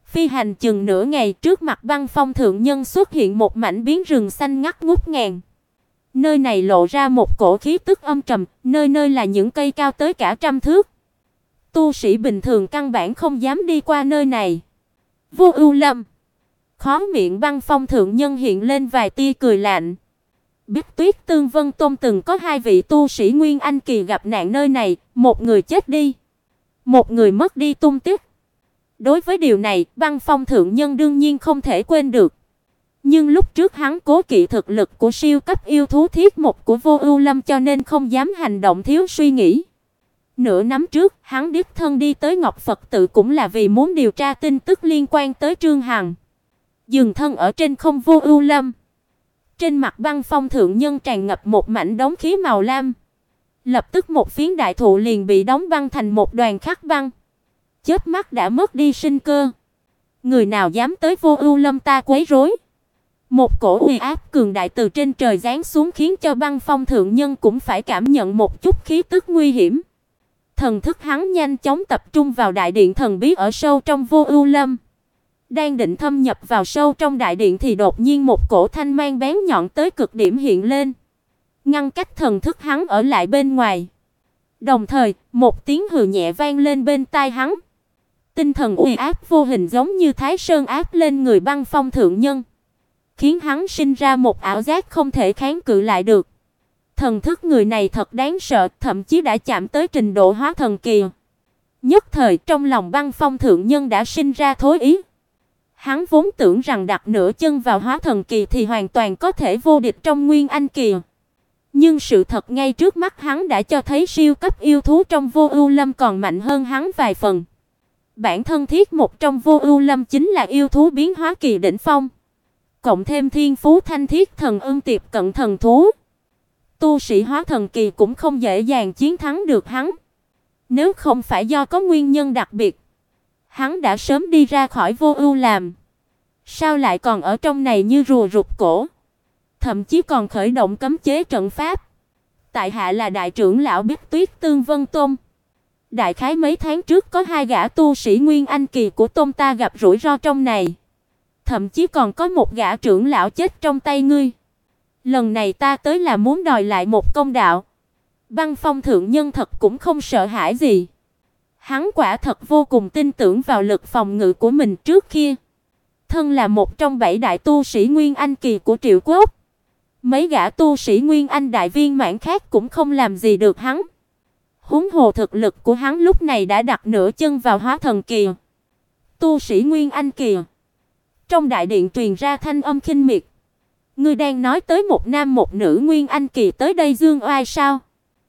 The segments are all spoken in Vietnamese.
Phi hành chừng nửa ngày, trước mặt Băng Phong thượng nhân xuất hiện một mảnh biến rừng xanh ngắt ngút ngàn. Nơi này lộ ra một cổ khí tức âm trầm, nơi nơi là những cây cao tới cả trăm thước. Tu sĩ bình thường căn bản không dám đi qua nơi này. Vô Ưu Lâm. Khóe miệng Băng Phong thượng nhân hiện lên vài tia cười lạnh. Biết Tuyết Tương Vân Tôn từng có hai vị tu sĩ Nguyên Anh kỳ gặp nạn nơi này, một người chết đi, một người mất đi tung tích. Đối với điều này, Băng Phong thượng nhân đương nhiên không thể quên được. Nhưng lúc trước hắn cố kỵ thực lực của siêu cấp yêu thú thiết một của Vô Ưu Lâm cho nên không dám hành động thiếu suy nghĩ. Nửa năm trước, hắn đích thân đi tới Ngọc Phật tự cũng là vì muốn điều tra tin tức liên quan tới Trương Hằng. Dừng thân ở trên không Vô Ưu Lâm. Trên mặt Băng Phong thượng nhân tràn ngập một mảnh đống khí màu lam. Lập tức một phiến đại thụ liền bị đóng băng thành một đoàn khắc băng. Chớp mắt đã mất đi sinh cơ. Người nào dám tới Vô Ưu Lâm ta quấy rối? Một cổ uy áp cường đại từ trên trời giáng xuống khiến cho Băng Phong thượng nhân cũng phải cảm nhận một chút khí tức nguy hiểm. Thần thức hắn nhanh chóng tập trung vào đại điện thần bí ở sâu trong Vô Ưu Lâm. Đang định thâm nhập vào sâu trong đại điện thì đột nhiên một cổ thanh mang bén nhọn tới cực điểm hiện lên, ngăn cách thần thức hắn ở lại bên ngoài. Đồng thời, một tiếng hừ nhẹ vang lên bên tai hắn. Tinh thần uy áp vô hình giống như Thái Sơn áp lên người Băng Phong thượng nhân, khiến hắn sinh ra một ảo giác không thể kháng cự lại được. Thần thức người này thật đáng sợ, thậm chí đã chạm tới trình độ hóa thần kỳ. Nhất thời trong lòng Băng Phong thượng nhân đã sinh ra thối ý. Hắn vốn tưởng rằng đặt nửa chân vào hóa thần kỳ thì hoàn toàn có thể vô địch trong Nguyên Anh kỳ. Nhưng sự thật ngay trước mắt hắn đã cho thấy siêu cấp yêu thú trong Vô Ưu Lâm còn mạnh hơn hắn vài phần. Bản thân thiết một trong Vô Ưu Lâm chính là yêu thú biến hóa kỳ đỉnh phong, cộng thêm thiên phú thanh thiết thần ưng tiệp cận thần thú. Tu sĩ hóa thần kỳ cũng không dễ dàng chiến thắng được hắn. Nếu không phải do có nguyên nhân đặc biệt, hắn đã sớm đi ra khỏi Vô Ưu làm. Sao lại còn ở trong này như rùa rụt cổ, thậm chí còn khởi động cấm chế trận pháp. Tại hạ là đại trưởng lão Biết Tuyết Tương Vân Tôn. Đại khái mấy tháng trước có hai gã tu sĩ Nguyên Anh kỳ của tôn ta gặp rủi ro trong này. Thậm chí còn có một gã trưởng lão chết trong tay ngươi. Lần này ta tới là muốn đòi lại một công đạo. Băng Phong thượng nhân thật cũng không sợ hãi gì. Hắn quả thật vô cùng tin tưởng vào lực phòng ngự của mình trước kia. Thân là một trong 7 đại tu sĩ Nguyên Anh kỳ của Triệu Quốc, mấy gã tu sĩ Nguyên Anh đại viên mãn khác cũng không làm gì được hắn. Huống hồ thực lực của hắn lúc này đã đặt nửa chân vào hóa thần kỳ. Tu sĩ Nguyên Anh kỳ. Trong đại điện truyền ra thanh âm khinh miệt. Ngươi đang nói tới một nam một nữ Nguyên Anh kỳ tới đây dương oai sao?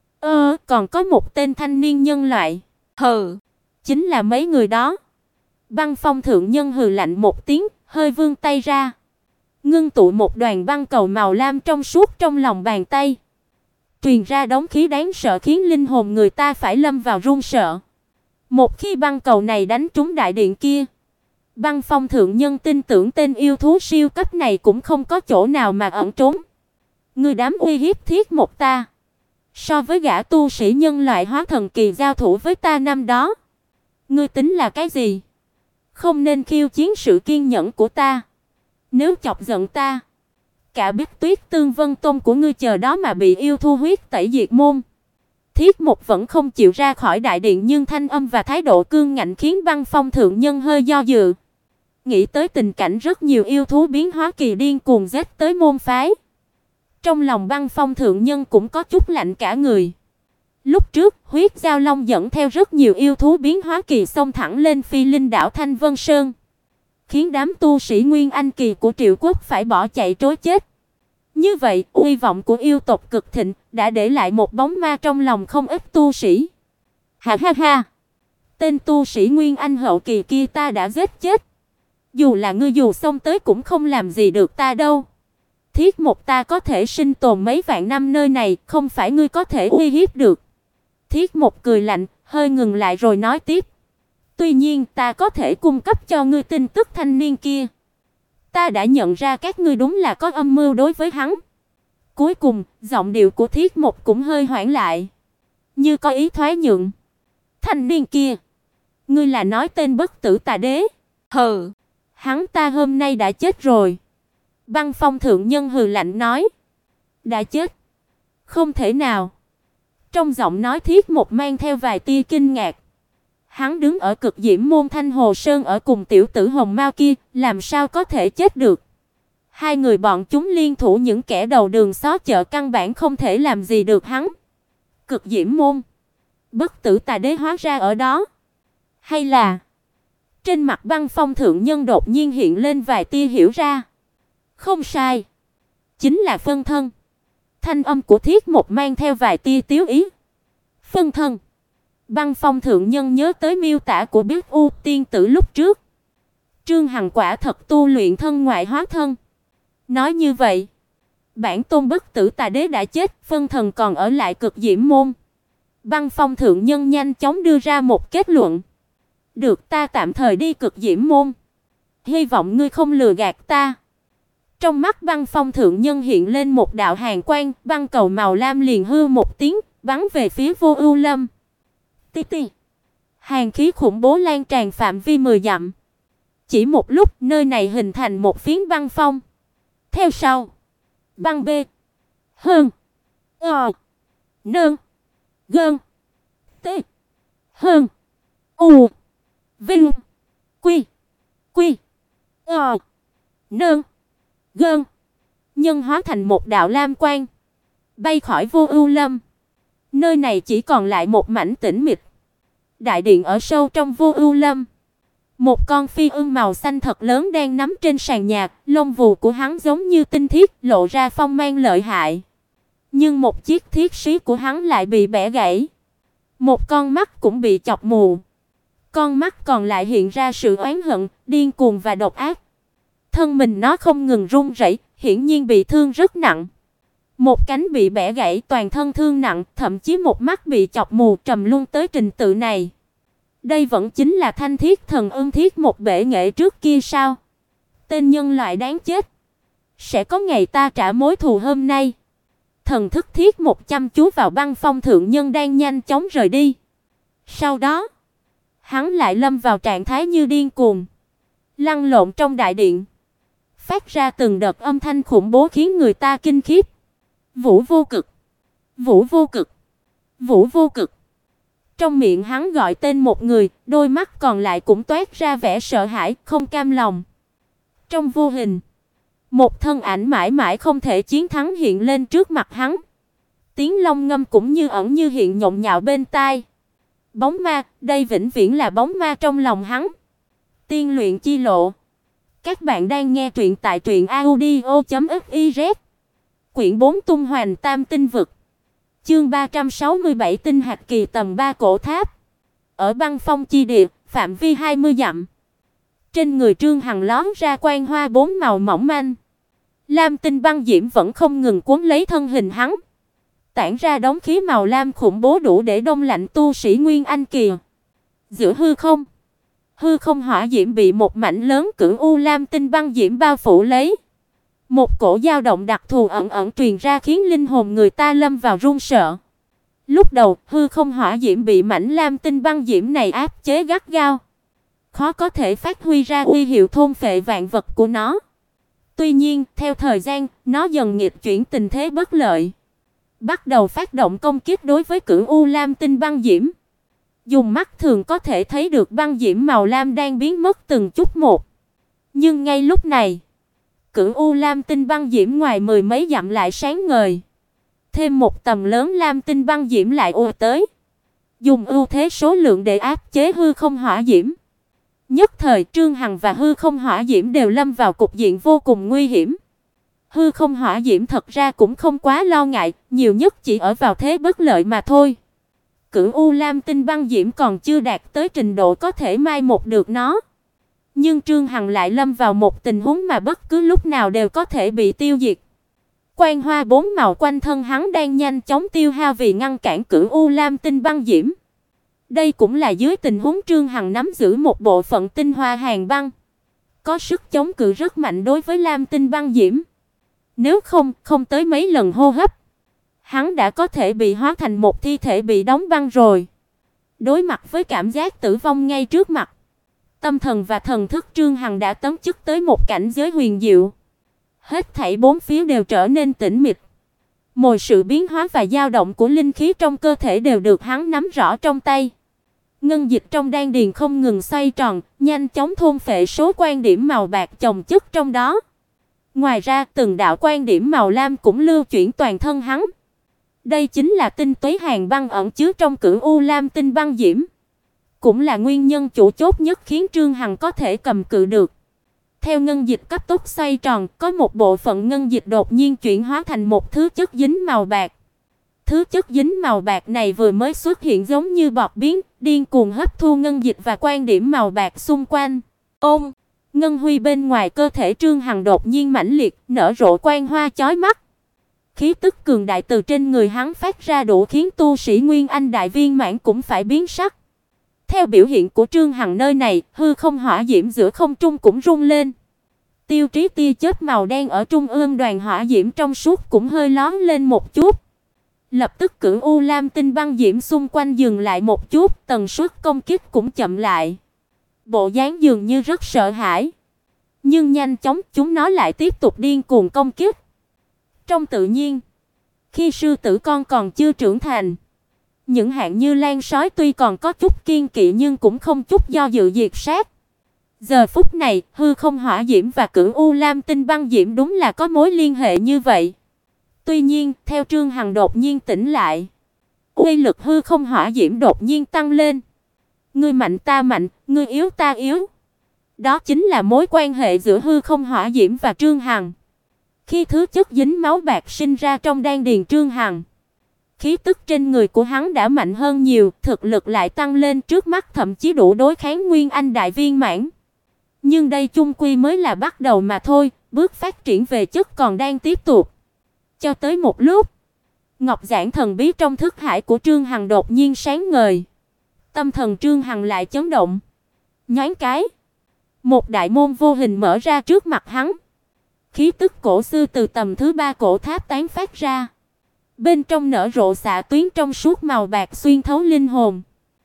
Còn có một tên thanh niên nhân loại. Hừ, chính là mấy người đó. Băng Phong thượng nhân hừ lạnh một tiếng, hơi vươn tay ra, ngưng tụ một đoàn băng cầu màu lam trong suốt trong lòng bàn tay. Truyền ra đống khí đáng sợ khiến linh hồn người ta phải lâm vào run sợ. Một khi băng cầu này đánh trúng đại điện kia, Băng Phong thượng nhân tin tưởng tên yêu thú siêu cấp này cũng không có chỗ nào mà ẩn trốn. Ngươi dám uy hiếp thiết một ta, so với gã tu sĩ nhân loại hóa thần kỳ giao thủ với ta năm đó, ngươi tính là cái gì? Không nên khiêu chiến sự kiên nhẫn của ta. Nếu chọc giận ta, cả Biết Tuyết Tương Vân Tôn của ngươi chờ đó mà bị yêu thu huyết tẩy diệt môn. Thiết Mục vẫn không chịu ra khỏi đại điện, nhưng thanh âm và thái độ cương ngạnh khiến Băng Phong thượng nhân hơi do dự. Nghĩ tới tình cảnh rất nhiều yêu thú biến hóa kỳ điên cuồng giết tới môn phái, trong lòng Băng Phong thượng nhân cũng có chút lạnh cả người. Lúc trước, Huyết Giao Long dẫn theo rất nhiều yêu thú biến hóa kỳ xông thẳng lên Phi Linh đảo Thanh Vân Sơn, khiến đám tu sĩ Nguyên Anh kỳ của Triệu Quốc phải bỏ chạy trối chết. Như vậy, uy vọng của yêu tộc cực thịnh đã để lại một bóng ma trong lòng không ít tu sĩ. Ha ha ha, tên tu sĩ Nguyên Anh hậu kỳ kia ta đã giết chết. Dù là ngươi dù xông tới cũng không làm gì được ta đâu. Thiết một ta có thể sinh tồn mấy vạn năm nơi này, không phải ngươi có thể uy hiếp được. Thiết một cười lạnh, hơi ngừng lại rồi nói tiếp. Tuy nhiên ta có thể cung cấp cho ngươi tin tức thanh niên kia. Ta đã nhận ra các ngươi đúng là có âm mưu đối với hắn. Cuối cùng, giọng điệu của Thiết một cũng hơi hoãn lại, như có ý thoái nhượng. Thanh niên kia, ngươi là nói tên Bất Tử Tà Đế? Hừ, hắn ta hôm nay đã chết rồi. Băng Phong thượng nhân hừ lạnh nói. Đã chết? Không thể nào. Trong giọng nói Thiết Một mang theo vài tia kinh ngạc. Hắn đứng ở Cực Diễm môn Thanh Hồ Sơn ở cùng tiểu tử Hồng Mao kia, làm sao có thể chết được? Hai người bọn chúng liên thủ những kẻ đầu đường xó chợ căn bản không thể làm gì được hắn. Cực Diễm môn, Bất Tử Tà Đế hóa ra ở đó. Hay là trên mặt Băng Phong thượng nhân đột nhiên hiện lên vài tia hiểu ra. Không sai, chính là phân thân. Thanh âm của Thiết Một mang theo vài tia tiếu ý. Phân thân. Băng Phong thượng nhân nhớ tới miêu tả của Biết U tiên tử lúc trước. Trương Hằng quả thật tu luyện thân ngoại hóa thân. Nói như vậy, bản tôn Bất Tử Tà Đế đã chết, phân thần còn ở lại Cực Diễm môn. Băng Phong thượng nhân nhanh chóng đưa ra một kết luận. Được, ta tạm thời đi Cực Diễm môn. Hy vọng ngươi không lừa gạt ta. Trong mắt Băng Phong thượng nhân hiện lên một đạo hàn quang, băng cầu màu lam liền hư một tiếng, bắn về phía Vô Ưu Lâm. Tí tí. Hàn khí khủng bố lan tràn phạm vi 10 dặm. Chỉ một lúc, nơi này hình thành một phiến băng phong. Theo sau, băng B, hơn, nơn, gơn, t, hơn, u, vinh, quy, nơn, gơn, nhân hóa thành một đạo lam quang, bay khỏi Vô Ưu Lâm. Nơi này chỉ còn lại một mảnh tĩnh mịch. Đại điện ở sâu trong Vô Ưu Lâm. Một con phi ưng màu xanh thật lớn đang nằm trên sàn nhà, lông vũ của hắn giống như tinh thiết, lộ ra phong mang lợi hại. Nhưng một chiếc thiết xí của hắn lại bị bẻ gãy. Một con mắt cũng bị chọc mù. Con mắt còn lại hiện ra sự oán hận, điên cuồng và độc ác. Thân mình nó không ngừng run rẩy, hiển nhiên bị thương rất nặng. Một cánh bị bẻ gãy, toàn thân thương nặng, thậm chí một mắt bị chọc mù, trầm luân tới trình tự này. Đây vẫn chính là Thanh Thiết Thần Ưng Thiết Một bể nghệ trước kia sao? Tên nhân loại đáng chết. Sẽ có ngày ta trả mối thù hôm nay. Thần thức Thiết Một chăm chú vào Băng Phong thượng nhân đang nhanh chóng rời đi. Sau đó, hắn lại lâm vào trạng thái như điên cuồng, lăn lộn trong đại điện, phát ra từng đợt âm thanh khủng bố khiến người ta kinh khiếp. Vũ vô cực, Vũ vô cực, Vũ vô cực. Trong miệng hắn gọi tên một người, đôi mắt còn lại cũng toát ra vẻ sợ hãi, không cam lòng. Trong vô hình, một thân ảnh mãi mãi không thể chiến thắng hiện lên trước mặt hắn. Tiếng long ngâm cũng như ẩn như hiện nhộn nhạo bên tai. Bóng ma, đây vĩnh viễn là bóng ma trong lòng hắn. Tiên luyện chi lộ. Các bạn đang nghe truyện tại truyệnaudio.fiz. Quyển 4 Tung Hoành Tam Tinh Vực. Chương 367 Tinh hạt kỳ tầng 3 cổ tháp. Ở băng phong chi địa, phạm vi 20 dặm. Trên người Trương Hằng lóe ra quang hoa 4 màu mỏng manh. Lam tinh băng diễm vẫn không ngừng cuốn lấy thân hình hắn, tản ra đống khí màu lam khủng bố đủ để đông lạnh tu sĩ Nguyên Anh kỳ. Giữa hư không hỏa diễm bị một mảnh lớn cửu u lam tinh băng diễm bao phủ lấy. Một cổ dao động đặc thù ẩn ẩn truyền ra khiến linh hồn người ta lâm vào run sợ. Lúc đầu, hư không hỏa diễm bị mảnh lam tinh băng diễm này áp chế gắt gao, khó có thể phát huy ra uy hiệu thôn phệ vạn vật của nó. Tuy nhiên, theo thời gian, nó dần nghịch chuyển tình thế bất lợi, bắt đầu phát động công kích đối với cửu u lam tinh băng diễm. Dùng mắt thường có thể thấy được băng diễm màu lam đang biến mất từng chút một. Nhưng ngay lúc này, cửu u lam tinh băng diễm ngoài mười mấy dặm lại sáng ngời. Thêm một tầm lớn lam tinh băng diễm lại ùa tới, dùng ưu thế số lượng để áp chế hư không hỏa diễm. Nhất thời Trương Hằng và hư không hỏa diễm đều lâm vào cục diện vô cùng nguy hiểm. Hư không hỏa diễm thật ra cũng không quá lo ngại, nhiều nhất chỉ ở vào thế bất lợi mà thôi. Cửu u lam tinh băng diễm còn chưa đạt tới trình độ có thể mai một được nó. Nhưng Trương Hằng lại lâm vào một tình huống mà bất cứ lúc nào đều có thể bị tiêu diệt. Quang hoa 4 màu quanh thân hắn đang nhanh chóng tiêu hao vì ngăn cản cửu u lam tinh băng diễm. Đây cũng là dưới tình huống Trương Hằng nắm giữ một bộ phận tinh hoa hàn băng, có sức chống cự rất mạnh đối với lam tinh băng diễm. Nếu không tới mấy lần hô hấp, hắn đã có thể bị hóa thành một thi thể bị đóng băng rồi. Đối mặt với cảm giác tử vong ngay trước mặt, Tâm thần và thần thức Trương Hằng đã tấn chức tới một cảnh giới huyền diệu. Hết thảy bốn phía đều trở nên tĩnh mịch. Mọi sự biến hóa và dao động của linh khí trong cơ thể đều được hắn nắm rõ trong tay. Ngân dịch trong đan điền không ngừng xoay tròn, nhanh chóng thôn phệ số quan điểm màu bạc chồng chất trong đó. Ngoài ra, từng đạo quan điểm màu lam cũng lưu chuyển toàn thân hắn. Đây chính là tinh túy hàn băng ẩn chứa trong Cửu U Lam tinh băng diễm, cũng là nguyên nhân chủ chốt nhất khiến Trương Hằng có thể cầm cự được. Theo ngân dịch cấp tốc xoay tròn, có một bộ phận ngân dịch đột nhiên chuyển hóa thành một thứ chất dính màu bạc. Thứ chất dính màu bạc này vừa mới xuất hiện giống như bọt biến, điên cuồng hấp thu ngân dịch và quan điểm màu bạc xung quanh. Ôm, ngân huy bên ngoài cơ thể Trương Hằng đột nhiên mãnh liệt, nở rộ quang hoa chói mắt. Khí tức cường đại từ trên người hắn phát ra đủ khiến tu sĩ Nguyên Anh đại viên mãn cũng phải biến sắc. Theo biểu hiện của Trương Hằng nơi này, hư không hỏa diễm giữa không trung cũng rung lên. Tiêu chí tia chớp màu đen ở trung ương đoàn hỏa diễm trong suốt cũng hơi lóe lên một chút. Lập tức Cửu U Lam tinh băng diễm xung quanh dừng lại một chút, tần suất công kích cũng chậm lại. Bộ dáng dường như rất sợ hãi, nhưng nhanh chóng chúng nó lại tiếp tục điên cuồng công kích. Trong tự nhiên, khi sư tử con còn chưa trưởng thành, những hạng như lan sói tuy còn có chút kiên kỵ nhưng cũng không chút do dự diệt sát. Giờ phút này, hư không hỏa diễm và Cửu U Lam tinh băng diễm đúng là có mối liên hệ như vậy. Tuy nhiên, theo Trương Hằng đột nhiên tỉnh lại, uy lực hư không hỏa diễm đột nhiên tăng lên. Ngươi mạnh ta mạnh, ngươi yếu ta yếu. Đó chính là mối quan hệ giữa hư không hỏa diễm và Trương Hằng. Khi thứ chất dính máu bạc sinh ra trong đan điền Trương Hằng, khí tức trên người của hắn đã mạnh hơn nhiều, thực lực lại tăng lên, trước mắt thậm chí đủ đối kháng Nguyên Anh đại viên mãn. Nhưng đây chung quy mới là bắt đầu mà thôi, bước phát triển về chất còn đang tiếp tục. Cho tới một lúc, ngọc giản thần bí trong thức hải của Trương Hằng đột nhiên sáng ngời. Tâm thần Trương Hằng lại chấn động. Nhoáng cái, một đại môn vô hình mở ra trước mặt hắn. Khí tức cổ xưa từ tầm thứ 3 cổ tháp tán phát ra. Bên trong nở rộ xạ tuyến trong suốt màu bạc xuyên thấu linh hồn.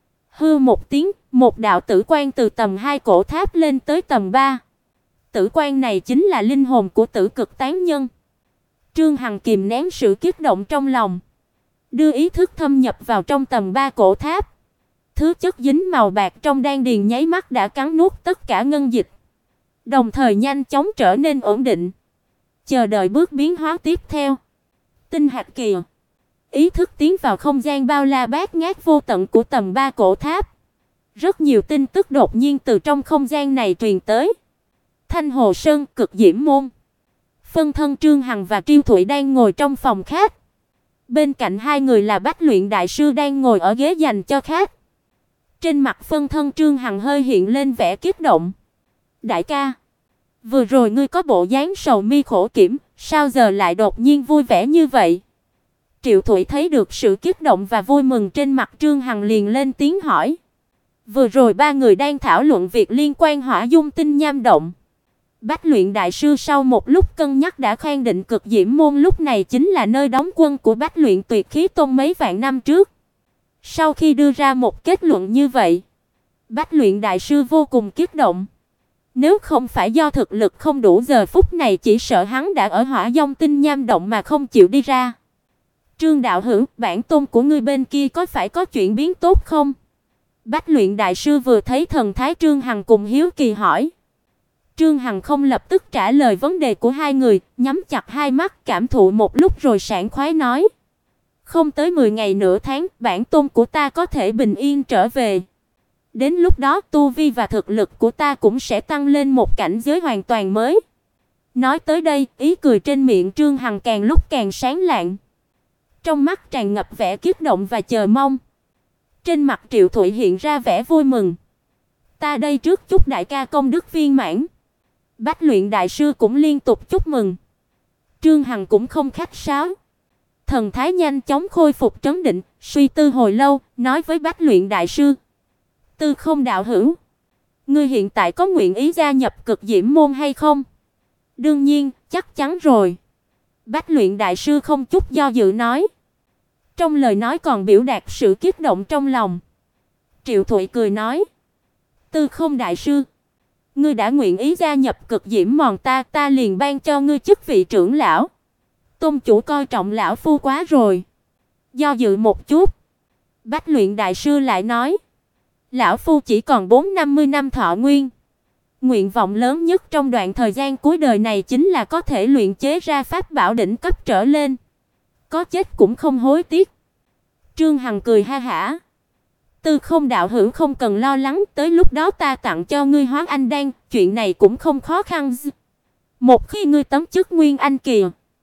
Hư một tiếng, một đạo tử quang từ tầm 2 cổ tháp lên tới tầm 3. Tử quang này chính là linh hồn của Tử Cực Tán Nhân. Trương Hằng kìm nén sự kích động trong lòng, đưa ý thức thâm nhập vào trong tầm 3 cổ tháp. Thứ chất dính màu bạc trong đan điền nháy mắt đã cắn nuốt tất cả ngân dịch, đồng thời nhanh chóng trở nên ổn định, chờ đợi bước biến hóa tiếp theo. Tinh hạt kỳ, ý thức tiến vào không gian bao la bát ngát vô tận của tầm 3 cổ tháp. Rất nhiều tin tức đột nhiên từ trong không gian này truyền tới. Thanh Hồ Sơn, Cực Diễm Môn. Phân thân Trương Hằng và Triêu Thụy đang ngồi trong phòng khách. Bên cạnh hai người là Bách Luyện đại sư đang ngồi ở ghế dành cho khách. Trên mặt phân thân Trương Hằng hơi hiện lên vẻ kích động. Đại ca, vừa rồi ngươi có bộ dáng sầu mi khổ kiểm, sao giờ lại đột nhiên vui vẻ như vậy? Triệu Thụy thấy được sự kích động và vui mừng trên mặt Trương Hằng liền lên tiếng hỏi. Vừa rồi ba người đang thảo luận việc liên quan Hỏa Dung Tinh Nham động. Bách Luyện đại sư sau một lúc cân nhắc đã khẳng định Cực Diễm Môn lúc này chính là nơi đóng quân của Bách Luyện Tuyệt Khí Tôn mấy vạn năm trước. Sau khi đưa ra một kết luận như vậy, Bách Luyện đại sư vô cùng kích động. Nếu không phải do thực lực không đủ, giờ phút này chỉ sợ hắn đã ở Hỏa Dung Tinh Nham động mà không chịu đi ra. Trương đạo hữu, bản tôn của ngươi bên kia có phải có chuyển biến tốt không? Bách Luyện đại sư vừa thấy thần thái Trương Hằng cùng hiếu kỳ hỏi. Trương Hằng không lập tức trả lời vấn đề của hai người, nhắm chặt hai mắt cảm thụ một lúc rồi sảng khoái nói. Không tới 10 ngày nửa tháng, bản tôn của ta có thể bình yên trở về. Đến lúc đó tu vi và thực lực của ta cũng sẽ tăng lên một cảnh giới hoàn toàn mới. Nói tới đây, ý cười trên miệng Trương Hằng càng lúc càng sáng lạng. Trong mắt tràn ngập vẻ kích động và chờ mong. Trên mặt Triệu Thụy hiện ra vẻ vui mừng. Ta đây trước chúc đại ca công đức viên mãn. Bách Luyện đại sư cũng liên tục chúc mừng. Trương Hằng cũng không khách sáo. Thần thái nhanh chóng khôi phục trấn định, suy tư hồi lâu, nói với Bách Luyện đại sư. Tư Không đạo hữu, ngươi hiện tại có nguyện ý gia nhập Cực Diễm Môn hay không? Đương nhiên, chắc chắn rồi. Bách Luyện đại sư không chút do dự nói. Trong lời nói còn biểu đạt sự kích động trong lòng. Triệu Thụy cười nói. Tư Không đại sư, ngươi đã nguyện ý gia nhập Cực Diễm môn ta liền ban cho ngươi chức vị trưởng lão. Tôn chủ coi trọng lão phu quá rồi. Do dự một chút, Bách Luyện đại sư lại nói, lão phu chỉ còn 40-50 năm thọ nguyên. Nguyện vọng lớn nhất trong đoạn thời gian cuối đời này chính là có thể luyện chế ra pháp bảo đỉnh cấp trở lên. Có chết cũng không hối tiếc. Trương Hằng cười ha hả. Tư Không đạo hữu không cần lo lắng, tới lúc đó ta tặng cho ngươi Hóa Anh đan, chuyện này cũng không khó khăn. Một khi ngươi tấn chức Nguyên Anh kỳ,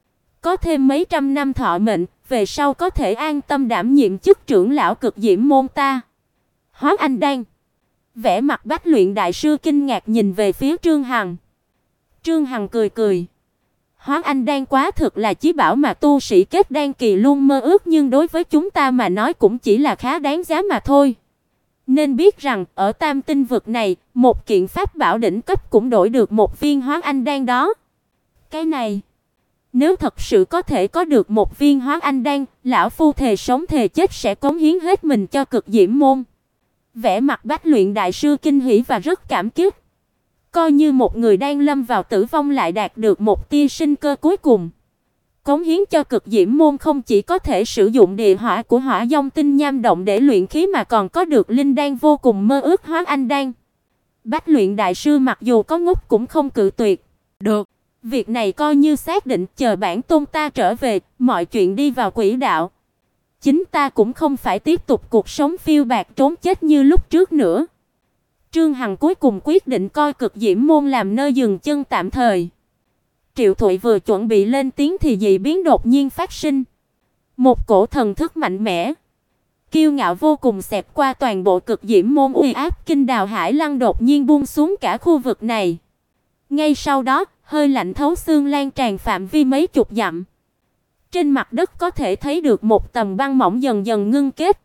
có thêm mấy trăm năm thọ mệnh, về sau có thể an tâm đảm nhiệm chức trưởng lão Cực Diễm môn ta. Hóa Anh đan. Vẻ mặt Bách Luyện đại sư kinh ngạc nhìn về phía Trương Hằng. Trương Hằng cười cười. Hóa Anh đan quá thực là chí bảo mà tu sĩ kết đan kỳ luôn mơ ước, nhưng đối với chúng ta mà nói cũng chỉ là khá đáng giá mà thôi. Nên biết rằng ở Tam Tinh vực này, một kiện pháp bảo đỉnh cấp cũng đổi được một viên Hóa Anh đan đó. Cái này, nếu thật sự có thể có được một viên Hóa Anh đan, lão phu thề sống thề chết sẽ cống hiến hết mình cho Cực Diễm môn. Vẻ mặt Bách Luyện đại sư kinh hỉ và rất cảm kích. Coi như một người đang lâm vào tử vong lại đạt được một tia sinh cơ cuối cùng. Cống hiến cho Cực Diễm môn không chỉ có thể sử dụng địa hỏa của Hỏa Dông Tinh Nham động để luyện khí mà còn có được linh đan vô cùng mơ ước Hóa Anh đan. Bách Luyện đại sư mặc dù có ngốc cũng không cự tuyệt. Được, việc này coi như xác định, chờ bản tôn ta trở về, mọi chuyện đi vào quỹ đạo. Chính ta cũng không phải tiếp tục cuộc sống phiêu bạt trốn chết như lúc trước nữa. Trương Hằng cuối cùng quyết định coi Cực Diễm môn làm nơi dừng chân tạm thời. Triệu Thụy vừa chuẩn bị lên tiếng thì dị biến đột nhiên phát sinh. Một cổ thần thức mạnh mẽ, kiêu ngạo vô cùng xẹp qua toàn bộ Cực Diễm môn, uy áp kinh đào hải lăng đột nhiên buông xuống cả khu vực này. Ngay sau đó, hơi lạnh thấu xương lan tràn phạm vi mấy chục dặm. Trên mặt đất có thể thấy được một tầng băng mỏng dần dần ngưng kết.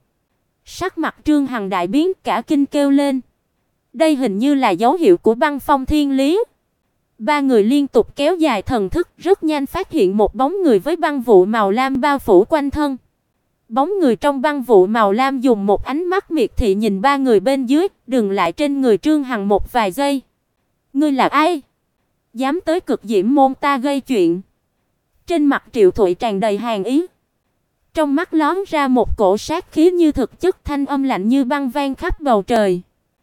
Sắc mặt Trương Hằng đại biến, cả kinh kêu lên. Đây hình như là dấu hiệu của băng phong thiên lý. Ba người liên tục kéo dài thần thức, rất nhanh phát hiện một bóng người với băng vụ màu lam bao phủ quanh thân. Bóng người trong băng vụ màu lam dùng một ánh mắt miệt thị nhìn ba người bên dưới, dừng lại trên người Trương Hằng một vài giây. Ngươi là ai? Dám tới Cực Diễm môn ta gây chuyện? Trên mặt Triệu Thụy tràn đầy hàn ý. Trong mắt lóe ra một cổ sát khí như thực chất, thanh âm lạnh như băng vang khắp bầu trời.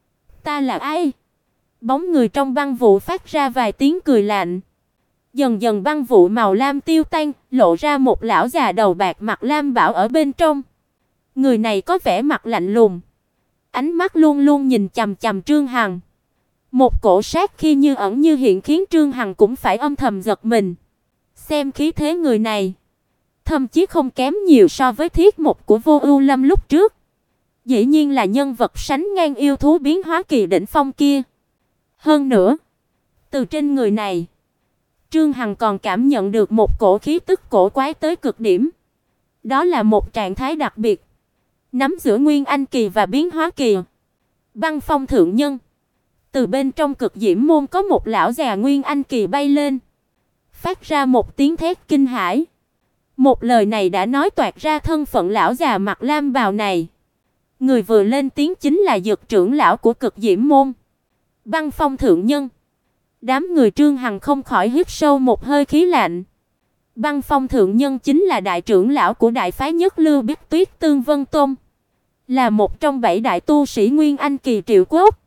Ta là ai? Bóng người trong băng vụ phát ra vài tiếng cười lạnh. Dần dần băng vụ màu lam tiêu tan, lộ ra một lão già đầu bạc mặt lam bảo ở bên trong. Người này có vẻ mặt lạnh lùng, ánh mắt luôn luôn nhìn chằm chằm Trương Hằng. Một cổ sát khí như ẩn như hiện khiến Trương Hằng cũng phải âm thầm giật mình. Xem khí thế người này, thậm chí không kém nhiều so với Thiết Mục của Vô Ưu Lâm lúc trước. Dĩ nhiên là nhân vật sánh ngang yêu thú biến hóa kỳ đỉnh phong kia. Hơn nữa, từ trên người này, Trương Hằng còn cảm nhận được một cổ khí tức cổ quái tới cực điểm. Đó là một trạng thái đặc biệt, nắm giữa Nguyên Anh kỳ và biến hóa kỳ. Băng Phong thượng nhân. Từ bên trong Cực Diễm môn có một lão già Nguyên Anh kỳ bay lên, phát ra một tiếng thét kinh hãi. Một lời này đã nói toạc ra thân phận lão già mặc lam bào này. Người vừa lên tiếng chính là Dực trưởng lão của Cực Diễm môn, Băng Phong thượng nhân. Đám người Trương Hằng không khỏi hít sâu một hơi khí lạnh. Băng Phong thượng nhân chính là đại trưởng lão của đại phái Nhất Lưu Bích Tuyết Tương Vân Tôn, là một trong 7 đại tu sĩ Nguyên Anh kỳ Triệu Quốc.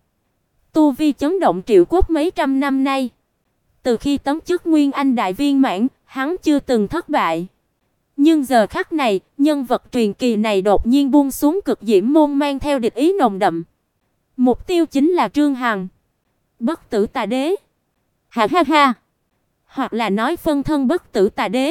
Tu vi chấn động Triệu Quốc mấy trăm năm nay. Từ khi tấn chức Nguyên Anh đại viên mãn, hắn chưa từng thất bại. Nhưng giờ khắc này, nhân vật truyền kỳ này đột nhiên buông xuống Cực Diễm môn mang theo địch ý nồng đậm. Mục tiêu chính là Trương Hằng, Bất Tử Tà Đế. Ha ha ha. Hoặc là nói phân thân Bất Tử Tà Đế.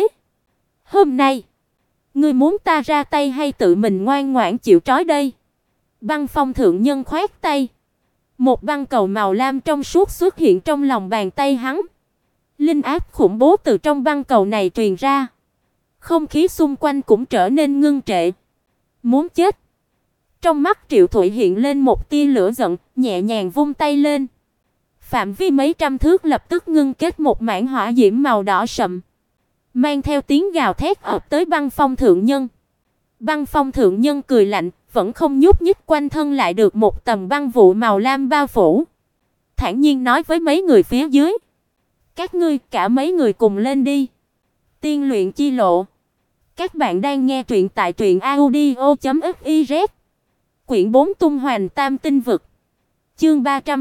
Hôm nay, ngươi muốn ta ra tay hay tự mình ngoan ngoãn chịu trói đây? Băng Phong thượng nhân khoát tay. Một băng cầu màu lam trong suốt xuất hiện trong lòng bàn tay hắn. Linh áp khủng bố từ trong băng cầu này truyền ra. Không khí xung quanh cũng trở nên ngưng trệ. Muốn chết. Trong mắt Triệu Thụy hiện lên một tia lửa giận, nhẹ nhàng vung tay lên. Phạm vi mấy trăm thước lập tức ngưng kết một mảng hỏa diễm màu đỏ sậm, mang theo tiếng gào thét ập tới Băng Phong thượng nhân. Băng Phong thượng nhân cười lạnh, vẫn không nhúc nhích, quanh thân lại được một tầng băng vụ màu lam bao phủ. Thản nhiên nói với mấy người phía dưới: "Các ngươi, cả mấy người cùng lên đi." Tiên luyện chi lộ. Các bạn đang nghe truyện tại truyệnaudio.fiz. Quyển 4 Tung Hoành Tam Tinh Vực. Chương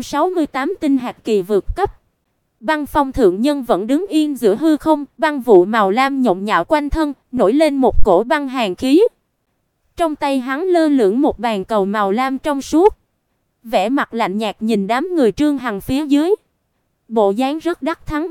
368 Tinh hạt kỳ vượt cấp. Băng Phong thượng nhân vẫn đứng yên giữa hư không, băng vụ màu lam nhộn nhạo quanh thân, nổi lên một cổ băng hàn khí. Trong tay hắn lơ lửng một bàn cầu màu lam trong suốt. Vẻ mặt lạnh nhạt nhìn đám người Trương Hằng phía dưới, bộ dáng rất đắc thắng.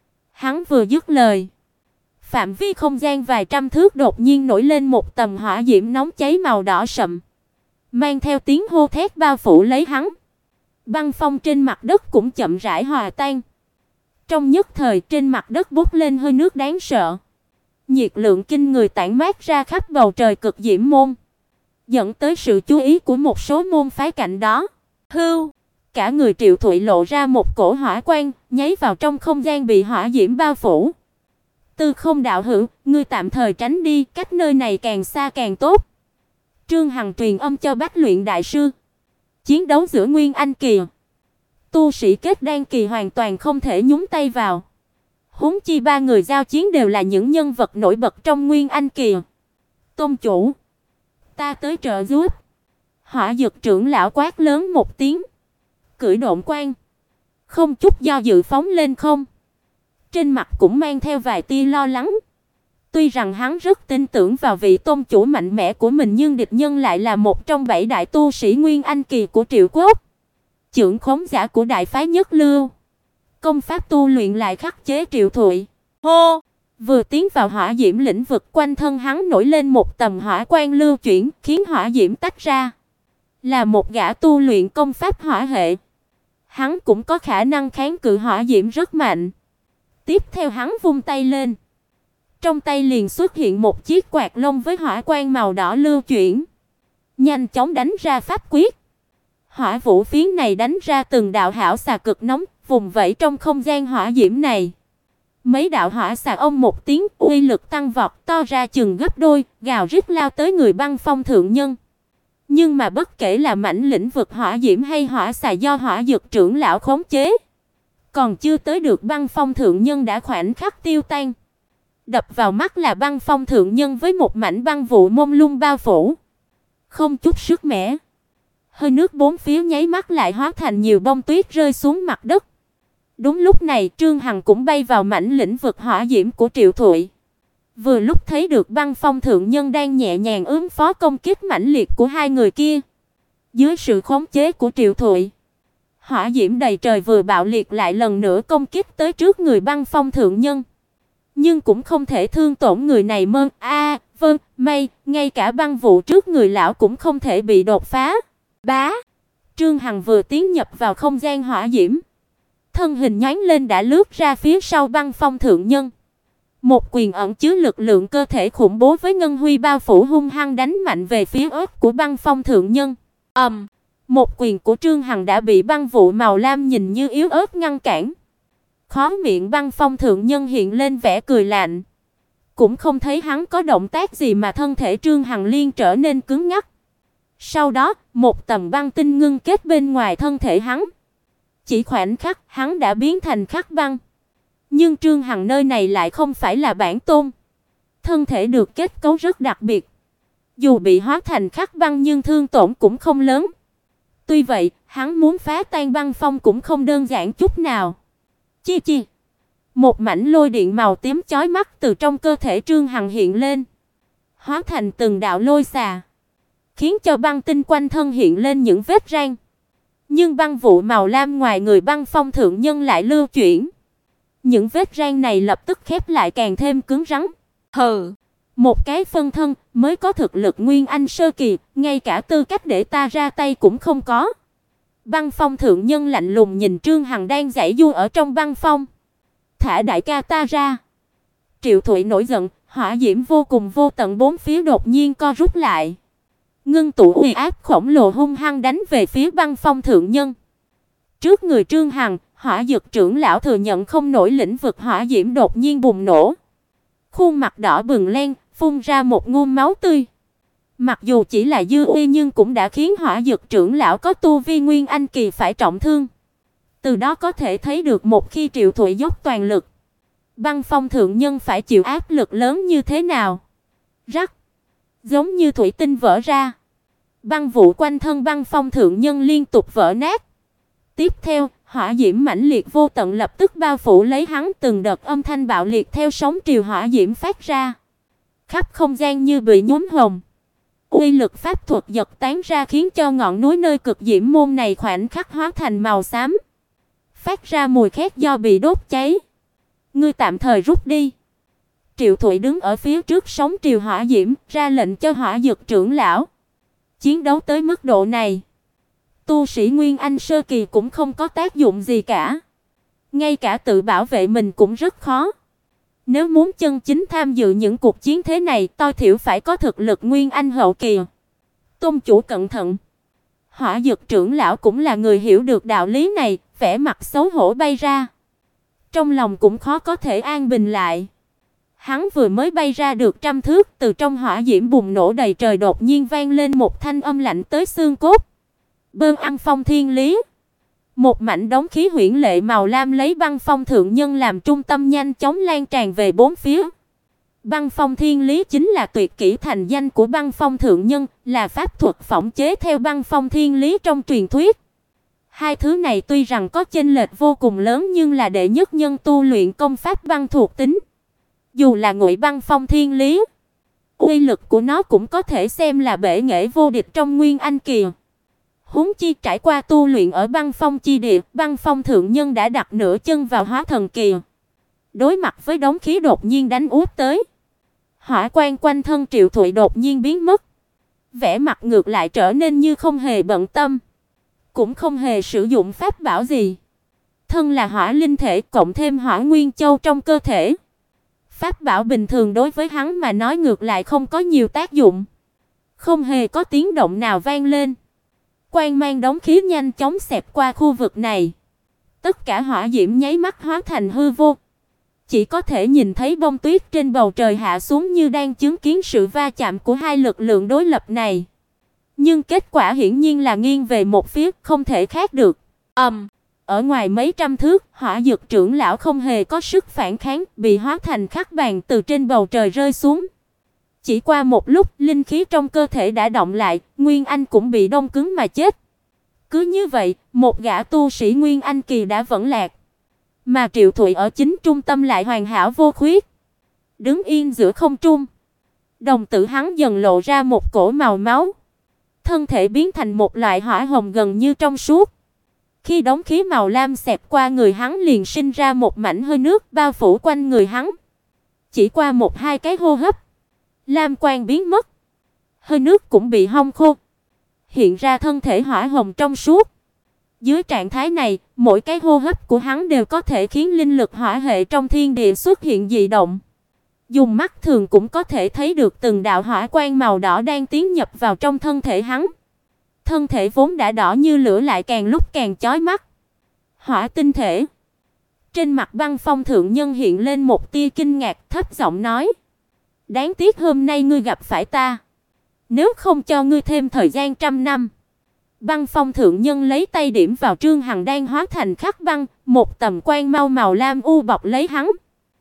Hắn vừa dứt lời, phạm vi không gian vài trăm thước đột nhiên nổi lên một tầng hỏa diễm nóng cháy màu đỏ sậm, mang theo tiếng hô thét bao phủ lấy hắn. Băng phong trên mặt đất cũng chậm rãi hòa tan. Trong nhất thời, trên mặt đất bốc lên hơi nước đáng sợ. Nhiệt lượng kinh người tản mát ra khắp bầu trời cực diễm môn, dẫn tới sự chú ý của một số môn phái cạnh đó. Hưu, cả người Triệu Thụy lộ ra một cổ hỏa quang, nháy vào trong không gian bị hỏa diễm bao phủ. Tư Không đạo hữu, ngươi tạm thời tránh đi, cách nơi này càng xa càng tốt. Trương Hằng truyền âm cho Bách Luyện đại sư. Chiến đấu giữa Nguyên Anh kỳ, tu sĩ kết đan kỳ hoàn toàn không thể nhúng tay vào. Huống chi ba người giao chiến đều là những nhân vật nổi bật trong Nguyên Anh kỳ. Tôn chủ, ta tới trợ giúp. Hỏa Dực trưởng lão quát lớn một tiếng, cưỡi độn quang, không chút do dự phóng lên không. Trên mặt cũng mang theo vài tia lo lắng. Tuy rằng hắn rất tin tưởng vào vị tôn chủ mạnh mẽ của mình, nhưng địch nhân lại là một trong 7 đại tu sĩ Nguyên Anh kỳ của Triệu Quốc, trưởng khống giả của đại phái Nhất Lưu. Công pháp tu luyện lại khắc chế Triệu Thụy. Hô! Vừa tiến vào hỏa diễm lĩnh vực, quanh thân hắn nổi lên một tầng hỏa quang lưu chuyển, khiến hỏa diễm tách ra. Là một gã tu luyện công pháp hỏa hệ, hắn cũng có khả năng kháng cự hỏa diễm rất mạnh. Tiếp theo hắn vung tay lên, trong tay liền xuất hiện một chiếc quạt lông với hỏa quang màu đỏ lưu chuyển, nhanh chóng đánh ra pháp quyết. Hỏa vũ phiến này đánh ra từng đạo hảo xà cực nóng, vùng vẫy trong không gian hỏa diễm này. Mấy đạo hỏa xà ông một tiếng, uy lực tăng vọt, to ra chừng gấp đôi, gào rít lao tới người Băng Phong thượng nhân. Nhưng mà bất kể là mảnh lĩnh vực hỏa diễm hay hỏa xà do Hỏa Dực trưởng lão khống chế, còn chưa tới được Băng Phong thượng nhân đã khoảnh khắc tiêu tan. Đập vào mắt là Băng Phong thượng nhân với một mảnh băng vụ mông lung bao phủ, không chút sức mẻ. Hơi nước bốn phía nháy mắt lại hóa thành nhiều bông tuyết rơi xuống mặt đất. Đúng lúc này, Trương Hằng cũng bay vào mảnh lĩnh vực hỏa diễm của Triệu Thụy. Vừa lúc thấy được Băng Phong thượng nhân đang nhẹ nhàng ứng phó công kích mãnh liệt của hai người kia. Dưới sự khống chế của Triệu Thụy, hỏa diễm đầy trời vừa bạo liệt lại lần nữa công kích tới trước người Băng Phong thượng nhân. Nhưng cũng không thể thương tổn người này mơn. Vâng, may, ngay cả băng vụ trước người lão cũng không thể bị đột phá. Bá! Trương Hằng vừa tiến nhập vào không gian hỏa diễm, thân hình nhoáng lên đã lướt ra phía sau Băng Phong thượng nhân. Một quyền ẩn chứa lực lượng cơ thể khủng bố với ngân huy bao phủ hung hăng đánh mạnh về phía ớt của Băng Phong thượng nhân. Một quyền của Trương Hằng đã bị băng vụ màu lam nhìn như yếu ớt ngăn cản. Khóe miệng Băng Phong thượng nhân hiện lên vẻ cười lạnh. Cũng không thấy hắn có động tác gì mà thân thể Trương Hằng liền trở nên cứng ngắc. Sau đó, một tầng băng tinh ngưng kết bên ngoài thân thể hắn. Chỉ khoảnh khắc, hắn đã biến thành khắc băng. Nhưng Trương Hằng nơi này lại không phải là bản tôn. Thân thể được kết cấu rất đặc biệt. Dù bị hóa thành khắc băng nhưng thương tổn cũng không lớn. Tuy vậy, hắn muốn phá tan băng phong cũng không đơn giản chút nào. Chi chi. Một mảnh lôi điện màu tím chói mắt từ trong cơ thể Trương Hằng hiện lên, hóa thành từng đạo lôi xà, khiến cho băng tinh quanh thân hiện lên những vết rang. Nhưng băng vụ màu lam ngoài người Băng Phong thượng nhân lại lưu chuyển. Những vết rang này lập tức khép lại càng thêm cứng rắn. Hừ, một cái phân thân mới có thực lực Nguyên Anh sơ kỳ, ngay cả tư cách để ta ra tay cũng không có. Băng Phong thượng nhân lạnh lùng nhìn Trương Hằng đang giãy giụa ở trong băng phong. Thả đại ca ta ra. Triệu Thụy nổi giận, hỏa diễm vô cùng vô tận bốn phía đột nhiên co rút lại. Ngưng tụ uy áp khổng lồ hung hăng đánh về phía Băng Phong thượng nhân. Trước người Trương Hằng, Hỏa Dực trưởng lão thừa nhận không nổi lĩnh vực hỏa diễm đột nhiên bùng nổ. Khuôn mặt đỏ bừng lên, phun ra một ngụm máu tươi. Mặc dù chỉ là dư uy nhưng cũng đã khiến Hỏa Dực trưởng lão có tu vi nguyên anh kỳ phải trọng thương. Từ đó có thể thấy được một khi Triệu Thụy dốc toàn lực, Băng Phong thượng nhân phải chịu áp lực lớn như thế nào. Rắc, giống như thủy tinh vỡ ra. Băng vụ quanh thân Băng Phong thượng nhân liên tục vỡ nát. Tiếp theo, hỏa diễm mãnh liệt vô tận lập tức bao phủ lấy hắn, từng đợt âm thanh bạo liệt theo sóng triều hỏa diễm phát ra. Khắp không gian như bị nhuốm hồng. Uy lực pháp thuật giật tán ra khiến cho ngọn núi nơi cực diễm môn này khoảnh khắc hóa thành màu xám, phát ra mùi khét do bị đốt cháy. Ngươi tạm thời rút đi. Triệu Thụy đứng ở phía trước sóng triều hỏa diễm, ra lệnh cho Hỏa Dực trưởng lão. Chiến đấu tới mức độ này, tu sĩ Nguyên Anh sơ kỳ cũng không có tác dụng gì cả. Ngay cả tự bảo vệ mình cũng rất khó. Nếu muốn chân chính tham dự những cuộc chiến thế này, tối thiểu phải có thực lực Nguyên Anh hậu kỳ. Tôn chủ cẩn thận. Hỏa Dực trưởng lão cũng là người hiểu được đạo lý này, vẻ mặt xấu hổ bay ra. Trong lòng cũng khó có thể an bình lại. Hắn vừa mới bay ra được trăm thước, từ trong hỏa diễm bùng nổ đầy trời đột nhiên vang lên một thanh âm lạnh tới xương cốt. Bơn Ăn Phong Thiên Lý. Một mảnh đống khí huyễn lệ màu lam lấy Băng Phong thượng nhân làm trung tâm nhanh chóng lan tràn về bốn phía. Băng Phong Thiên Lý chính là tuyệt kỹ thành danh của Băng Phong thượng nhân, là pháp thuật phỏng chế theo Băng Phong Thiên Lý trong truyền thuyết. Hai thứ này tuy rằng có chênh lệch vô cùng lớn nhưng là đệ nhất nhân tu luyện công pháp băng thuộc tính. Dù là Ngụy Băng Phong Thiên Lý, uy lực của nó cũng có thể xem là bệ nghệ vô địch trong Nguyên Anh kỳ. Huống chi trải qua tu luyện ở Băng Phong chi địa, Băng Phong thượng nhân đã đặt nửa chân vào hóa thần kỳ. Đối mặt với đống khí đột nhiên đánh úp tới, hỏa quang quanh thân Triệu Thụy đột nhiên biến mất, vẻ mặt ngược lại trở nên như không hề bận tâm, cũng không hề sử dụng pháp bảo gì. Thân là hỏa linh thể cộng thêm Hỏa Nguyên Châu trong cơ thể, pháp bảo bình thường đối với hắn mà nói ngược lại không có nhiều tác dụng. Không hề có tiếng động nào vang lên. Quang mang đống khí nhanh chóng xẹt qua khu vực này. Tất cả hỏa diễm nháy mắt hóa thành hư vô. Chỉ có thể nhìn thấy bông tuyết trên bầu trời hạ xuống như đang chứng kiến sự va chạm của hai lực lượng đối lập này. Nhưng kết quả hiển nhiên là nghiêng về một phía, không thể khác được. Ở ngoài mấy trăm thước, Hỏa Dực trưởng lão không hề có sức phản kháng, bị hóa thành khắc bàn từ trên bầu trời rơi xuống. Chỉ qua một lúc, linh khí trong cơ thể đã động lại, Nguyên Anh cũng bị đông cứng mà chết. Cứ như vậy, một gã tu sĩ Nguyên Anh kỳ đã vẫn lạc, mà Triệu Thụy ở chính trung tâm lại hoàn hảo vô khuyết, đứng yên giữa không trung. Đồng tử hắn dần lộ ra một cổ màu máu, thân thể biến thành một loại hỏa hồng gần như trong suốt. Khi đống khí màu lam xẹt qua người hắn liền sinh ra một mảnh hơi nước bao phủ quanh người hắn. Chỉ qua một hai cái hô hấp, lam quang biến mất, hơi nước cũng bị hong khô, hiện ra thân thể hỏa hồng trong suốt. Dưới trạng thái này, mỗi cái hô hấp của hắn đều có thể khiến linh lực hỏa hệ trong thiên địa xuất hiện dị động. Dùng mắt thường cũng có thể thấy được từng đạo hỏa quang màu đỏ đang tiến nhập vào trong thân thể hắn. Thân thể vốn đã đỏ như lửa lại càng lúc càng chói mắt. Hỏa tinh thể. Trên mặt Băng Phong thượng nhân hiện lên một tia kinh ngạc, thấp giọng nói: "Đáng tiếc hôm nay ngươi gặp phải ta. Nếu không cho ngươi thêm thời gian 100 năm." Băng Phong thượng nhân lấy tay điểm vào Trương Hằng đang hóa thành khắc băng, một tầm quang màu lam u bọc lấy hắn.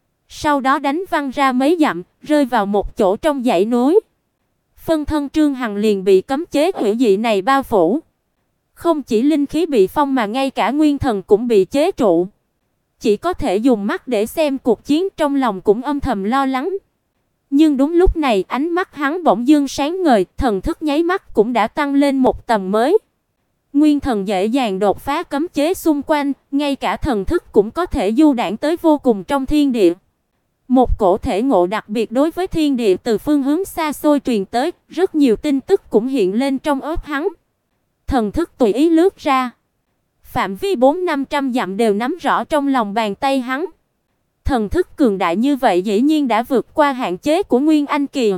Sau đó đánh văng ra mấy dặm, rơi vào một chỗ trong dãy núi. Phân thân Trương Hằng liền bị cấm chế hủy dị này bao phủ. Không chỉ linh khí bị phong mà ngay cả nguyên thần cũng bị chế trụ. Chỉ có thể dùng mắt để xem cuộc chiến, trong lòng cũng âm thầm lo lắng. Nhưng đúng lúc này, ánh mắt hắn bỗng dưng sáng ngời, thần thức nháy mắt cũng đã tăng lên một tầng mới. Nguyên thần dễ dàng đột phá cấm chế xung quanh, ngay cả thần thức cũng có thể du đãng tới vô cùng trong thiên địa. Một cổ thể ngộ đặc biệt đối với thiên địa từ phương hướng xa xôi truyền tới, rất nhiều tin tức cũng hiện lên trong óc hắn. Thần thức tùy ý lướt ra, phạm vi 400-500 dặm đều nắm rõ trong lòng bàn tay hắn. Thần thức cường đại như vậy dĩ nhiên đã vượt qua hạn chế của Nguyên Anh kỳ.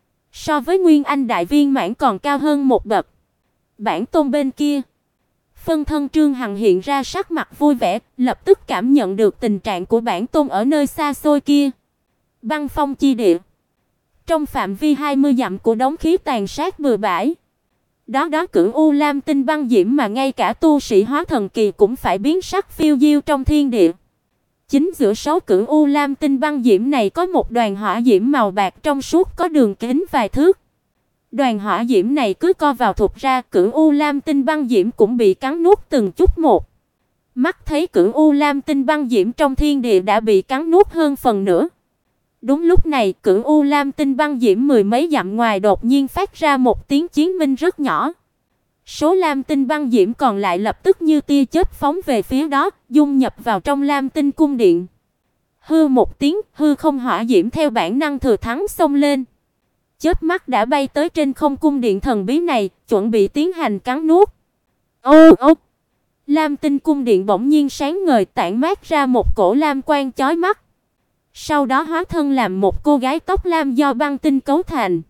So với Nguyên Anh đại viên mãn còn cao hơn một bậc. Bản tôn bên kia, phân thân Trương Hằng hiện ra sắc mặt vui vẻ, lập tức cảm nhận được tình trạng của bản tôn ở nơi xa xôi kia. Băng Phong chi địa. Trong phạm vi 20 dặm của đống khí tàn sát bừa bãi. Đó Cửu U Lam tinh băng diễm mà ngay cả tu sĩ hóa thần kỳ cũng phải biến sắc phiêu diêu trong thiên địa. Chính giữa sáu Cửu U Lam tinh băng diễm này có một đoàn hỏa diễm màu bạc trong suốt có đường kính vài thước. Đoàn hỏa diễm này cứ co vào thụt ra, Cửu U Lam tinh băng diễm cũng bị cắn nuốt từng chút một. Mắt thấy Cửu U Lam tinh băng diễm trong thiên địa đã bị cắn nuốt hơn phần nữa. Đúng lúc này, Cửu U Lam tinh băng diễm mười mấy dặm ngoài đột nhiên phát ra một tiếng chiến minh rất nhỏ. Số lam tinh băng diễm còn lại lập tức như tia chớp phóng về phía đó, dung nhập vào trong Lam Tinh cung điện. Hư một tiếng, hư không hỏa diễm theo bản năng thừa thắng xông lên. Chớp mắt đã bay tới trên không cung điện thần bí này, chuẩn bị tiến hành cắn nuốt. Ô ô. Lam Tinh cung điện bỗng nhiên sáng ngời tản mát ra một cổ lam quang chói mắt. Sau đó hóa thân làm một cô gái tóc lam do băng tinh cấu thành.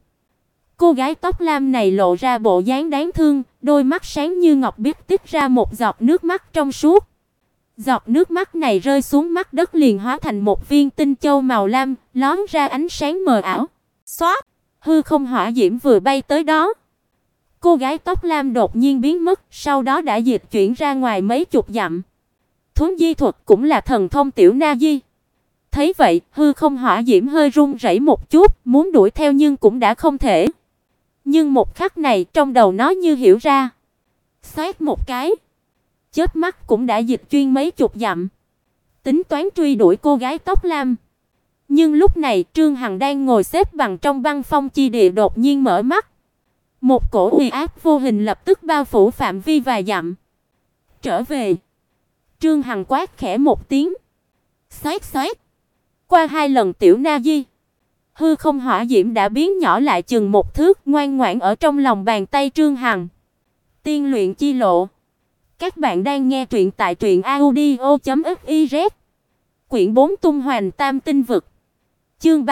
Cô gái tóc lam này lộ ra bộ dáng đáng thương, đôi mắt sáng như ngọc biết tiết ra một giọt nước mắt trong suốt. Giọt nước mắt này rơi xuống mắt đất liền hóa thành một viên tinh châu màu lam, lóe ra ánh sáng mờ ảo. Xoát, hư không hỏa diễm vừa bay tới đó. Cô gái tóc lam đột nhiên biến mất, sau đó đã dịch chuyển ra ngoài mấy chục dặm. Thuấn di thuật cũng là thần thông tiểu na di. Thấy vậy, hư không hỏa diễm hơi run rẩy một chút, muốn đuổi theo nhưng cũng đã không thể. Nhưng một khắc này, trong đầu nó như hiểu ra. Xoát một cái, chớp mắt cũng đã dịch chuyển mấy chục dặm, tính toán truy đuổi cô gái tóc lam. Nhưng lúc này, Trương Hằng đang ngồi xếp bằng trong băng phong chi địa đột nhiên mở mắt. Một cổ uy áp vô hình lập tức bao phủ phạm vi vài dặm. Trở về. Trương Hằng quát khẽ một tiếng. Xoát xoát. Qua hai lần tiểu na di, hư không hỏa diễm đã biến nhỏ lại chừng một thước, ngoan ngoãn ở trong lòng bàn tay Trương Hằng. Tiên luyện chi lộ. Các bạn đang nghe truyện tại truyệnaudio.fiz. Quyển 4 Tung Hoành Tam Tinh Vực. Chương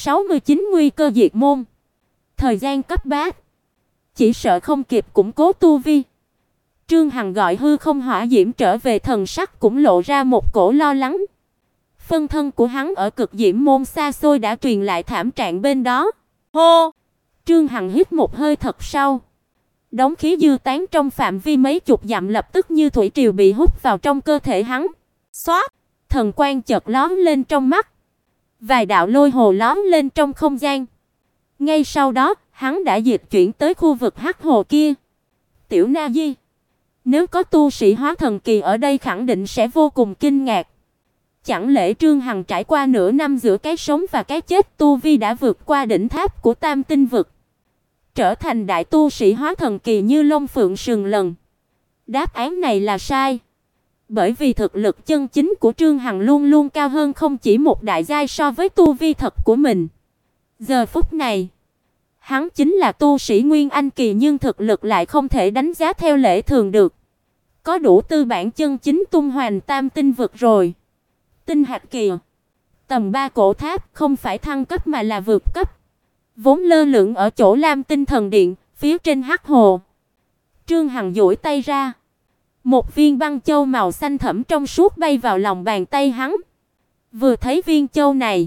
369 Nguy cơ diệt môn. Thời gian cấp bách. Chỉ sợ không kịp củng cố tu vi. Trương Hằng gọi hư không hỏa diễm trở về, thần sắc cũng lộ ra một cổ lo lắng. Phân thân của hắn ở Cực Diễm môn xa xôi đã truyền lại thảm trạng bên đó. Hô! Trương Hằng hít một hơi thật sâu. Đống khí dư tán trong phạm vi mấy chục dặm lập tức như thủy triều bị hút vào trong cơ thể hắn. Xoát! Thần quang chợt lóe lên trong mắt. Vài đạo lôi hồ lóe lên trong không gian. Ngay sau đó, hắn đã dịch chuyển tới khu vực hắc hồ kia. Tiểu Na Di, nếu có tu sĩ hóa thần kỳ ở đây khẳng định sẽ vô cùng kinh ngạc. Chẳng lẽ Trương Hằng trải qua nửa năm giữa cái sống và cái chết, tu vi đã vượt qua đỉnh tháp của Tam Tinh vực, trở thành đại tu sĩ hóa thần kỳ như Long Phượng Sừng Lần? Đáp án này là sai. Bởi vì thực lực chân chính của Trương Hằng luôn luôn cao hơn không chỉ một đại giai so với tu vi thật của mình. Giờ phút này, hắn chính là tu sĩ Nguyên Anh kỳ nhưng thực lực lại không thể đánh giá theo lẽ thường được. Có đủ tư bản chân chính tung hoành Tam Tinh vực rồi. Tinh hạt kỳ, tầm 3 cổ tháp không phải thăng cấp mà là vượt cấp. Vốn lơ lửng ở chỗ Lam Tinh Thần Điện, phía trên hắc hồ. Trương Hằng duỗi tay ra, một viên băng châu màu xanh thẫm trong suốt bay vào lòng bàn tay hắn. Vừa thấy viên châu này,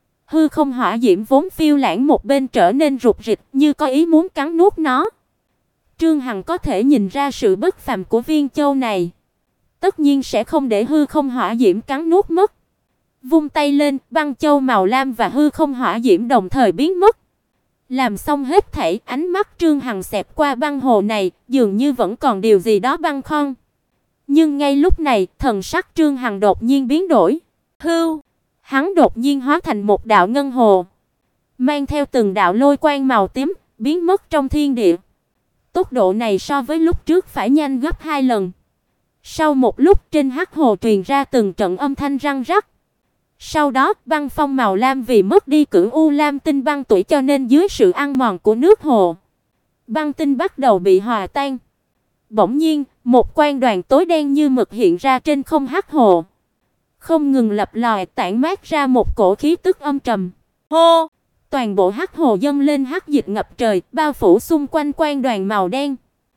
hư không hỏa diễm vốn phiêu lãng một bên trở nên rụt rịch, như có ý muốn cắn nuốt nó. Trương Hằng có thể nhìn ra sự bất phàm của viên châu này, tất nhiên sẽ không để hư không hỏa diễm cắn nuốt mất. Vung tay lên, băng châu màu lam và hư không hỏa diễm đồng thời biến mất. Làm xong hết thảy, ánh mắt Trương Hằng xẹt qua băng hồ này, dường như vẫn còn điều gì đó băn khoăn. Nhưng ngay lúc này, thần sắc Trương Hằng đột nhiên biến đổi. Hưu, hắn đột nhiên hóa thành một đạo ngân hồ, mang theo từng đạo lôi quang màu tím, biến mất trong thiên địa. Tốc độ này so với lúc trước phải nhanh gấp 2 lần. Sau một lúc, trên hắc hồ truyền ra từng trận âm thanh răng rắc. Sau đó, băng phong màu lam vì mất đi Cửu U Lam tinh băng tủy cho nên dưới sự ăn mòn của nước hồ, băng tinh bắt đầu bị hòa tan. Bỗng nhiên, một quang đoàn tối đen như mực hiện ra trên không hắc hồ, không ngừng lập lòe tản mát ra một cổ khí tức âm trầm. Hô! Toàn bộ hắc hồ dâng lên hắc dịch ngập trời, bao phủ xung quanh quang đoàn màu đen.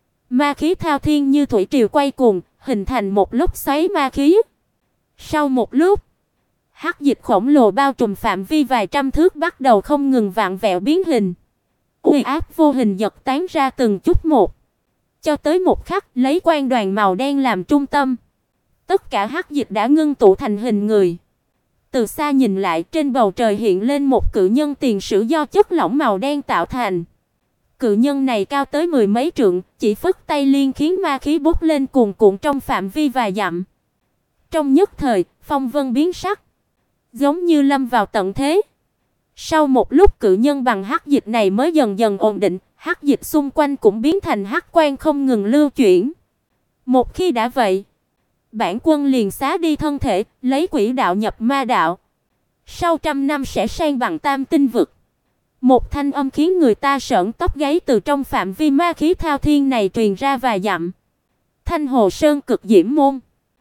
Ma khí thao thiên như thủy triều quay cuồng, hình thành một lốc xoáy ma khí. Sau một lúc, Hắc dịch khổng lồ bao trùm phạm vi vài trăm thước bắt đầu không ngừng vặn vẹo biến hình. Uy áp vô hình giật tán ra từng chút một, cho tới một khắc lấy quang đoàn màu đen làm trung tâm. Tất cả hắc dịch đã ngưng tụ thành hình người. Từ xa nhìn lại, trên bầu trời hiện lên một cự nhân tiền sử do chất lỏng màu đen tạo thành. Cự nhân này cao tới mười mấy trượng, chỉ phất tay liên khiến ma khí bốc lên cuồn cuộn trong phạm vi vài dặm. Trong nhất thời, phong vân biến sắc, giống như lâm vào tận thế. Sau một lúc cự nhân bằng hắc dịch này mới dần dần ổn định, hắc dịch xung quanh cũng biến thành hắc quang không ngừng lưu chuyển. Một khi đã vậy, bản quân liền xá đi thân thể, lấy quỷ đạo nhập ma đạo. Sau trăm năm sẽ sang bằng tam tinh vực. Một thanh âm khiến người ta sởn tóc gáy từ trong phạm vi ma khí thao thiên này truyền ra vài dặm. Thanh Hồ Sơn Cực Diễm Môn.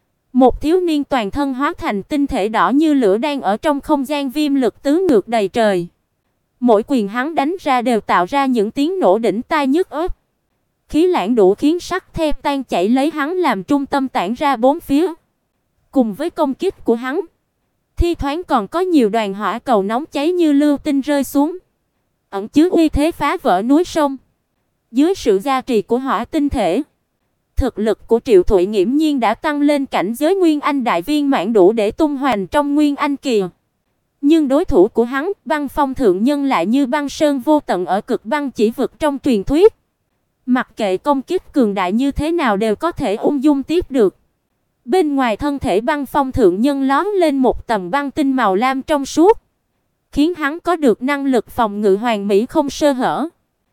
Một thiếu niên toàn thân hóa thành tinh thể đỏ như lửa đang ở trong không gian viêm lực tứ ngược đầy trời. Mỗi quyền hắn đánh ra đều tạo ra những tiếng nổ đỉnh tai nhức óc. Khí lãng đủ khiến sắt thép tan chảy lấy hắn làm trung tâm tản ra bốn phía. Cùng với công kích của hắn, thi thoảng còn có nhiều đoàn hỏa cầu nóng cháy như lưu tinh rơi xuống, ẩn chứa uy thế phá vỡ núi sông. Dưới sự gia trì của hỏa tinh thể, thực lực của Triệu Thụy nghiễm nhiên đã tăng lên cảnh giới Nguyên Anh đại viên mãn đủ để tung hoành trong Nguyên Anh kỳ. Nhưng đối thủ của hắn, Băng Phong thượng nhân lại như băng sơn vô tận ở cực băng chỉ vực trong truyền thuyết. Mặc kệ công kích cường đại như thế nào đều có thể ung dung tiếp được. Bên ngoài thân thể Băng Phong thượng nhân lóe lên một tầng băng tinh màu lam trong suốt, khiến hắn có được năng lực phòng ngự hoàn mỹ không sơ hở.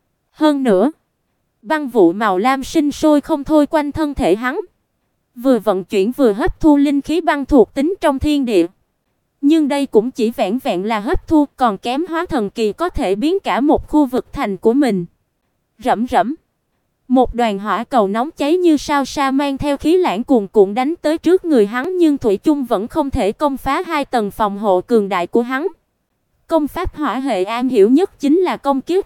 Hơn nữa, băng vụ màu lam sinh sôi không thôi quanh thân thể hắn, vừa vận chuyển vừa hấp thu linh khí băng thuộc tính trong thiên địa. Nhưng đây cũng chỉ vẹn vẹn là hấp thu, còn kém hóa thần kỳ có thể biến cả một khu vực thành của mình. Rẫm rẫm, một đoàn hỏa cầu nóng cháy như sao sa mang theo khí lãng cuồn cuộn đánh tới trước người hắn, nhưng thủy chung vẫn không thể công phá hai tầng phòng hộ cường đại của hắn. Công pháp hỏa hệ am hiểu nhất chính là công kích,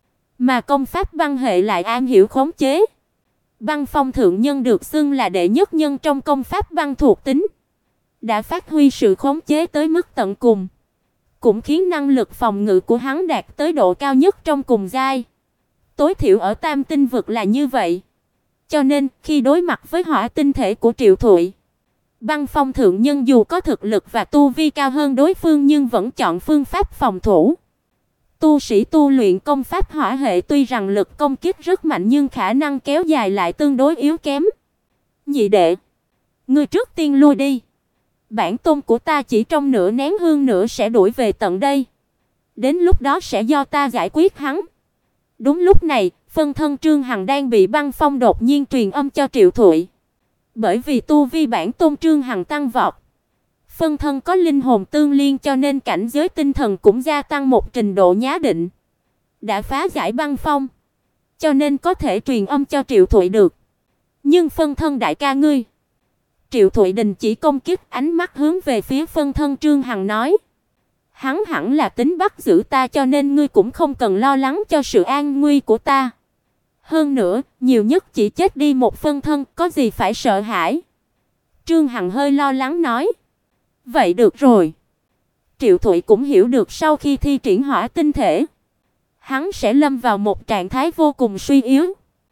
mà công pháp băng hệ lại am hiểu khống chế. Băng Phong thượng nhân được xưng là đệ nhất nhân trong công pháp băng thuộc tính, đã phát huy sự khống chế tới mức tận cùng, cũng khiến năng lực phòng ngự của hắn đạt tới độ cao nhất trong cùng giai. Tối thiểu ở tam tinh vực là như vậy. Cho nên, khi đối mặt với hỏa tinh thể của Triệu Thụy, Băng Phong thượng nhân dù có thực lực và tu vi cao hơn đối phương nhưng vẫn chọn phương pháp phòng thủ. Tu sĩ tu luyện công pháp hỏa hệ tuy rằng lực công kích rất mạnh nhưng khả năng kéo dài lại tương đối yếu kém. Nhị đệ, ngươi trước tiên lui đi. Bản tôn của ta chỉ trong nửa nén hương nữa sẽ đuổi về tận đây. Đến lúc đó sẽ do ta giải quyết hắn. Đúng lúc này, phân thân Trương Hằng đang bị Băng Phong đột nhiên truyền âm cho Triệu Thụy. Bởi vì tu vi bản tôn Trương Hằng tăng vọt, phân thân có linh hồn tương liên cho nên cảnh giới tinh thần cũng gia tăng một trình độ nhất định. Đã phá giải Băng Phong, cho nên có thể truyền âm cho Triệu Thụy được. Nhưng phân thân đại ca ngươi. Triệu Thụy đình chỉ công kích, ánh mắt hướng về phía phân thân Trương Hằng nói: hắn hẳn là tính bắt giữ ta cho nên ngươi cũng không cần lo lắng cho sự an nguy của ta. Hơn nữa, nhiều nhất chỉ chết đi một phân thân, có gì phải sợ hãi. Trương Hằng hơi lo lắng nói. Vậy được rồi. Triệu Thụy cũng hiểu được sau khi thi triển hỏa tinh thể, hắn sẽ lâm vào một trạng thái vô cùng suy yếu.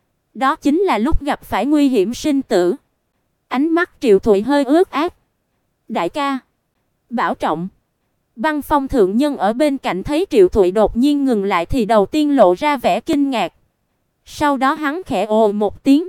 Đó chính là lúc gặp phải nguy hiểm sinh tử. Ánh mắt Triệu Thụy hơi ướt át. Đại ca, bảo trọng. Băng Phong thượng nhân ở bên cạnh thấy Triệu Thụy đột nhiên ngừng lại thì đầu tiên lộ ra vẻ kinh ngạc. Sau đó hắn khẽ ồ một tiếng,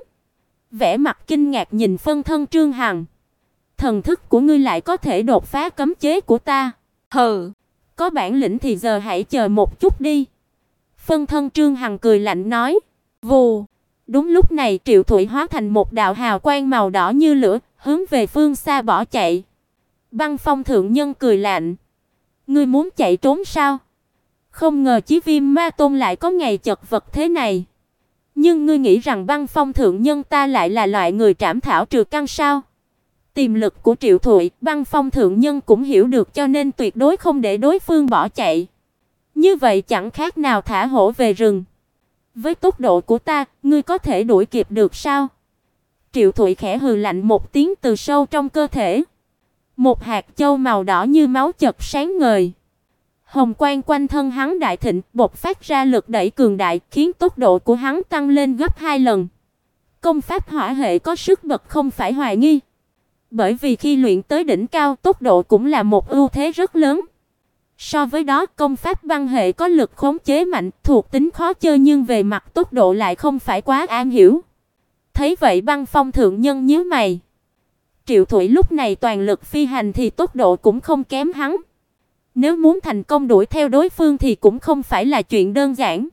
vẻ mặt kinh ngạc nhìn phân thân Trương Hằng. Thần thức của ngươi lại có thể đột phá cấm chế của ta? Hừ, có bản lĩnh thì giờ hãy chờ một chút đi. Phân thân Trương Hằng cười lạnh nói. Vù. Đúng lúc này Triệu Thụy hóa thành một đạo hào quang màu đỏ như lửa, hướng về phương xa bỏ chạy. Băng Phong thượng nhân cười lạnh. Ngươi muốn chạy trốn sao? Không ngờ Chí Viêm Ma Tôn lại có ngày chật vật thế này. Nhưng ngươi nghĩ rằng Băng Phong thượng nhân ta lại là loại người trảm thảo trừ căn sao? Tiềm lực của Triệu Thụy, Băng Phong thượng nhân cũng hiểu được cho nên tuyệt đối không để đối phương bỏ chạy. Như vậy chẳng khác nào thả hổ về rừng. Với tốc độ của ta, ngươi có thể đuổi kịp được sao? Triệu Thụy khẽ hừ lạnh một tiếng từ sâu trong cơ thể. Một hạt châu màu đỏ như máu chợt sáng ngời. Hồng quang quanh thân hắn đại thịnh, bộc phát ra lực đẩy cường đại, khiến tốc độ của hắn tăng lên gấp 2 lần. Công pháp hỏa hệ có sức bật không phải hoài nghi. Bởi vì khi luyện tới đỉnh cao, tốc độ cũng là một ưu thế rất lớn. So với đó, công pháp băng hệ có lực khống chế mạnh, thuộc tính khó chơi nhưng về mặt tốc độ lại không phải quá am hiểu. Thấy vậy Băng Phong thượng nhân nhíu mày. Triệu Thụy lúc này toàn lực phi hành thì tốc độ cũng không kém hắn. Nếu muốn thành công đuổi theo đối phương thì cũng không phải là chuyện đơn giản.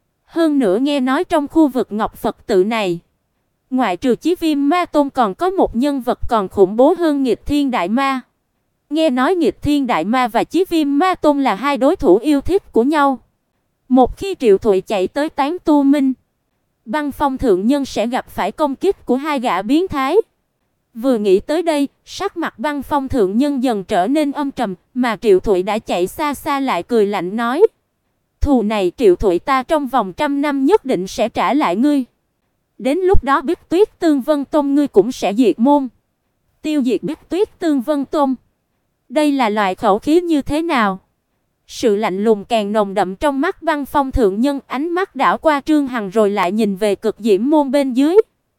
Hơn nữa nghe nói trong khu vực Ngọc Phật tự này, ngoại trừ Chí Viêm Ma Tôn còn có một nhân vật còn khủng bố hơn Nghịch Thiên Đại Ma. Nghe nói Nghịch Thiên Đại Ma và Chí Viêm Ma Tôn là hai đối thủ yêu thích của nhau. Một khi Triệu Thụy chạy tới Tán Tu Minh, Băng Phong thượng nhân sẽ gặp phải công kích của hai gã biến thái. Vừa nghĩ tới đây, sắc mặt Băng Phong thượng nhân dần trở nên âm trầm, mà Triệu Thụy đã chạy xa xa lại cười lạnh nói: "Thù này Triệu Thụy ta trong vòng 100 năm nhất định sẽ trả lại ngươi. Đến lúc đó Bích Tuyết Tương Vân Tông ngươi cũng sẽ diệt môn." Tiêu diệt Bích Tuyết Tương Vân Tông. Đây là loại khẩu khí như thế nào? Sự lạnh lùng càng nồng đậm trong mắt Băng Phong thượng nhân, ánh mắt đảo qua Trương Hằng rồi lại nhìn về Cực Diễm môn bên dưới.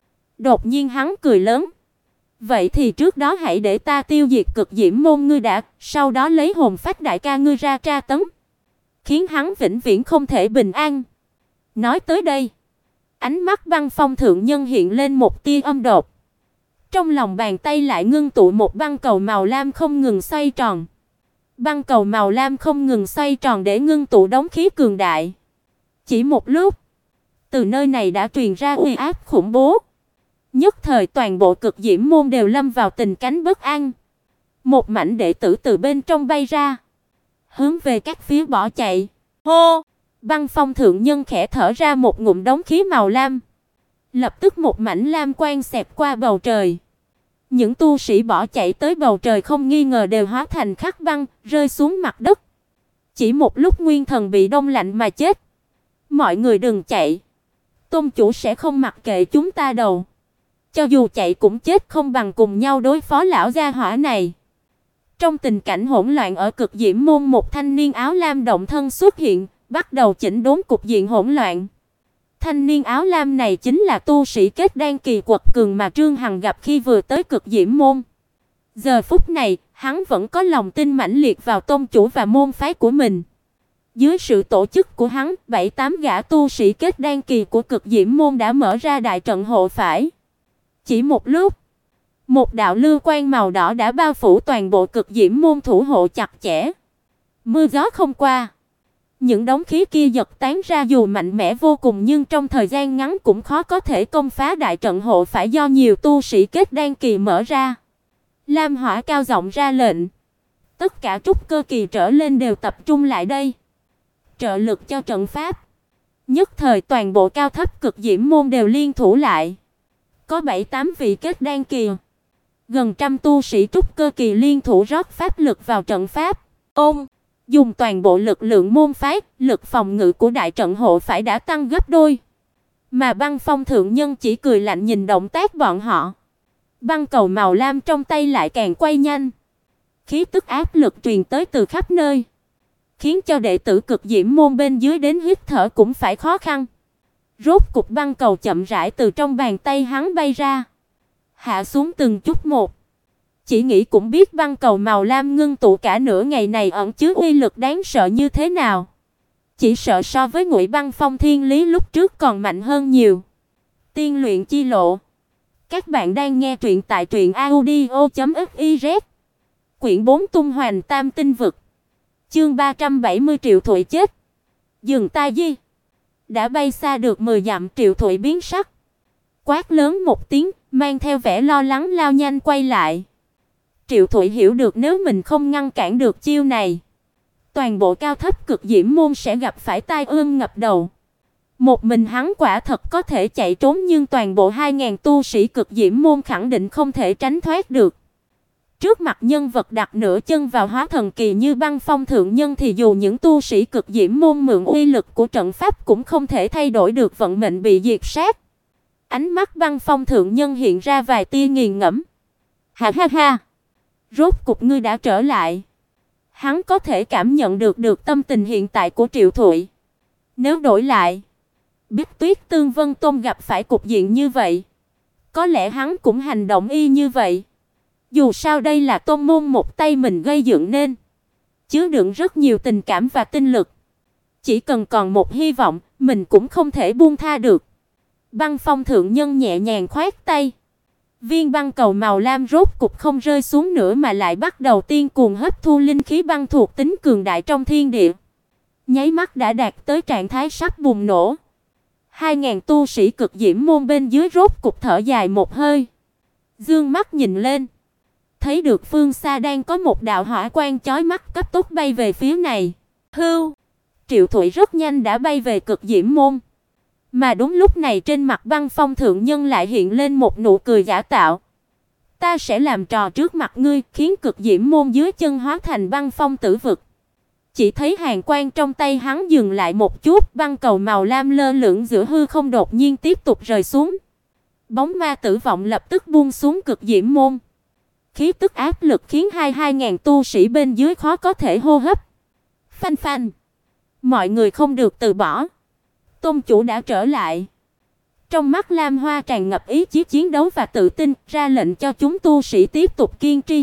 Đột nhiên hắn cười lớn: "Vậy thì trước đó hãy để ta tiêu diệt Cực Diễm môn ngươi đã, sau đó lấy hồn phách đại ca ngươi ra tra tấn, khiến hắn vĩnh viễn không thể bình an." Nói tới đây, ánh mắt Băng Phong thượng nhân hiện lên một tia âm độc. Trong lòng bàn tay lại ngưng tụ một băng cầu màu lam không ngừng xoay tròn. Băng cầu màu lam không ngừng xoay tròn để ngưng tụ đống khí cường đại. Chỉ một lúc, từ nơi này đã truyền ra uy áp khủng bố. Nhất thời toàn bộ Cực Diễm môn đều lâm vào tình cảnh bất an. Một mảnh đệ tử từ bên trong bay ra, hướng về các phía bỏ chạy. Hô! Băng Phong thượng nhân khẽ thở ra một ngụm đống khí màu lam. Lập tức một mảnh lam quang xẹt qua bầu trời. Những tu sĩ bỏ chạy tới bầu trời không nghi ngờ đều hóa thành khắc băng, rơi xuống mặt đất. Chỉ một lúc nguyên thần bị đông lạnh mà chết. Mọi người đừng chạy. Tôn chủ sẽ không mặc kệ chúng ta đâu. Cho dù chạy cũng chết không bằng cùng nhau đối phó lão gia hỏa này. Trong tình cảnh hỗn loạn ở Cực Diễm môn, một thanh niên áo lam động thân xuất hiện, bắt đầu chỉnh đốn cục diện hỗn loạn. Thanh niên áo lam này chính là tu sĩ kết đan kỳ quật cường mà Trương Hằng gặp khi vừa tới Cực Diễm môn. Giờ phút này, hắn vẫn có lòng tin mãnh liệt vào tôn chủ và môn phái của mình. Dưới sự tổ chức của hắn, 7-8 gã tu sĩ kết đan kỳ của Cực Diễm môn đã mở ra đại trận hộ phải. Chỉ một lúc, một đạo lưu quang màu đỏ đã bao phủ toàn bộ Cực Diễm môn thủ hộ chặt chẽ. Mưa gió không qua, những đống khí kia giật tán ra dù mạnh mẽ vô cùng nhưng trong thời gian ngắn cũng khó có thể công phá đại trận hộ phải do nhiều tu sĩ kết đan kỳ mở ra. Lam Hỏa cao giọng ra lệnh. Tất cả trúc cơ kỳ trở lên đều tập trung lại đây. Trợ lực cho trận pháp. Nhất thời toàn bộ cao thấp Cực Diễm môn đều liên thủ lại. Có 7-8 vị kết đan kỳ. Gần trăm tu sĩ trúc cơ kỳ liên thủ rót pháp lực vào trận pháp. Dùng toàn bộ lực lượng môn phái, lực phòng ngự của đại trận hộ phải đã tăng gấp đôi. Mà Băng Phong thượng nhân chỉ cười lạnh nhìn động tác bọn họ. Băng cầu màu lam trong tay lại càng quay nhanh. Khí tức áp lực truyền tới từ khắp nơi, khiến cho đệ tử Cực Diễm môn bên dưới đến hít thở cũng phải khó khăn. Rốt cục băng cầu chậm rãi từ trong bàn tay hắn bay ra, hạ xuống từng chút một. Chỉ nghĩ cũng biết băng cầu màu lam ngưng tụ cả nửa ngày này ẩn chứa uy lực đáng sợ như thế nào. Chỉ sợ so với Ngụy Băng Phong Thiên Lý lúc trước còn mạnh hơn nhiều. Tiên luyện chi lộ. Các bạn đang nghe truyện tại truyệnaudio.fiz. Quyển 4 Tung Hoành Tam Tinh Vực. Chương 370 Triệu Thụy chết. Dừng tay di. Đã bay xa được 10 dặm, Triệu Thụy biến sắc. Quát lớn một tiếng, mang theo vẻ lo lắng lao nhanh quay lại. Triệu Thụy hiểu được nếu mình không ngăn cản được chiêu này, toàn bộ cao thấp Cực Diễm môn sẽ gặp phải tai ương ngập đầu. Một mình hắn quả thật có thể chạy trốn nhưng toàn bộ 2000 tu sĩ Cực Diễm môn khẳng định không thể tránh thoát được. Trước mặt nhân vật đặt nửa chân vào hóa thần kỳ như Băng Phong thượng nhân thì dù những tu sĩ Cực Diễm môn mượn uy lực của trận pháp cũng không thể thay đổi được vận mệnh bị diệt sát. Ánh mắt Băng Phong thượng nhân hiện ra vài tia nghiền ngẫm. Ha ha ha. Rốt cục ngươi đã trở lại. Hắn có thể cảm nhận được tâm tình hiện tại của Triệu Thụy. Nếu đổi lại, Bích Tuyết Tương Vân Tôn gặp phải cục diện như vậy, có lẽ hắn cũng hành động y như vậy. Dù sao đây là tôn môn một tay mình gây dựng nên, chứa đựng rất nhiều tình cảm và tinh lực. Chỉ cần còn một hy vọng, mình cũng không thể buông tha được. Băng Phong thượng nhân nhẹ nhàng khoát tay. Viên băng cầu màu lam rốt cục không rơi xuống nữa mà lại bắt đầu tiên cuồng hấp thu linh khí băng thuộc tính cường đại trong thiên địa. Nháy mắt đã đạt tới trạng thái sắp bùng nổ. 2000 tu sĩ cực diễm môn bên dưới rốt cục thở dài một hơi. Dương mắt nhìn lên, thấy được phương xa đang có một đạo hỏa quang chói mắt cấp tốc bay về phía này. Hưu, Triệu Thụy rất nhanh đã bay về cực diễm môn. Mà đúng lúc này trên mặt Băng Phong thượng nhân lại hiện lên một nụ cười giả tạo. Ta sẽ làm trò trước mặt ngươi, khiến cực diễm môn dưới chân hóa thành băng phong tử vực. Chỉ thấy hàn quang trong tay hắn dừng lại một chút, băng cầu màu lam lơ lửng giữa hư không đột nhiên tiếp tục rơi xuống. Bóng ma tử vọng lập tức buông xuống cực diễm môn. Khí tức áp lực khiến 2000 tu sĩ bên dưới khó có thể hô hấp. Phanh phanh. Mọi người không được từ bỏ. Tôn chủ đã trở lại. Trong mắt Lam Hoa tràn ngập ý chí chiến đấu và tự tin, ra lệnh cho chúng tu sĩ tiếp tục kiên trì.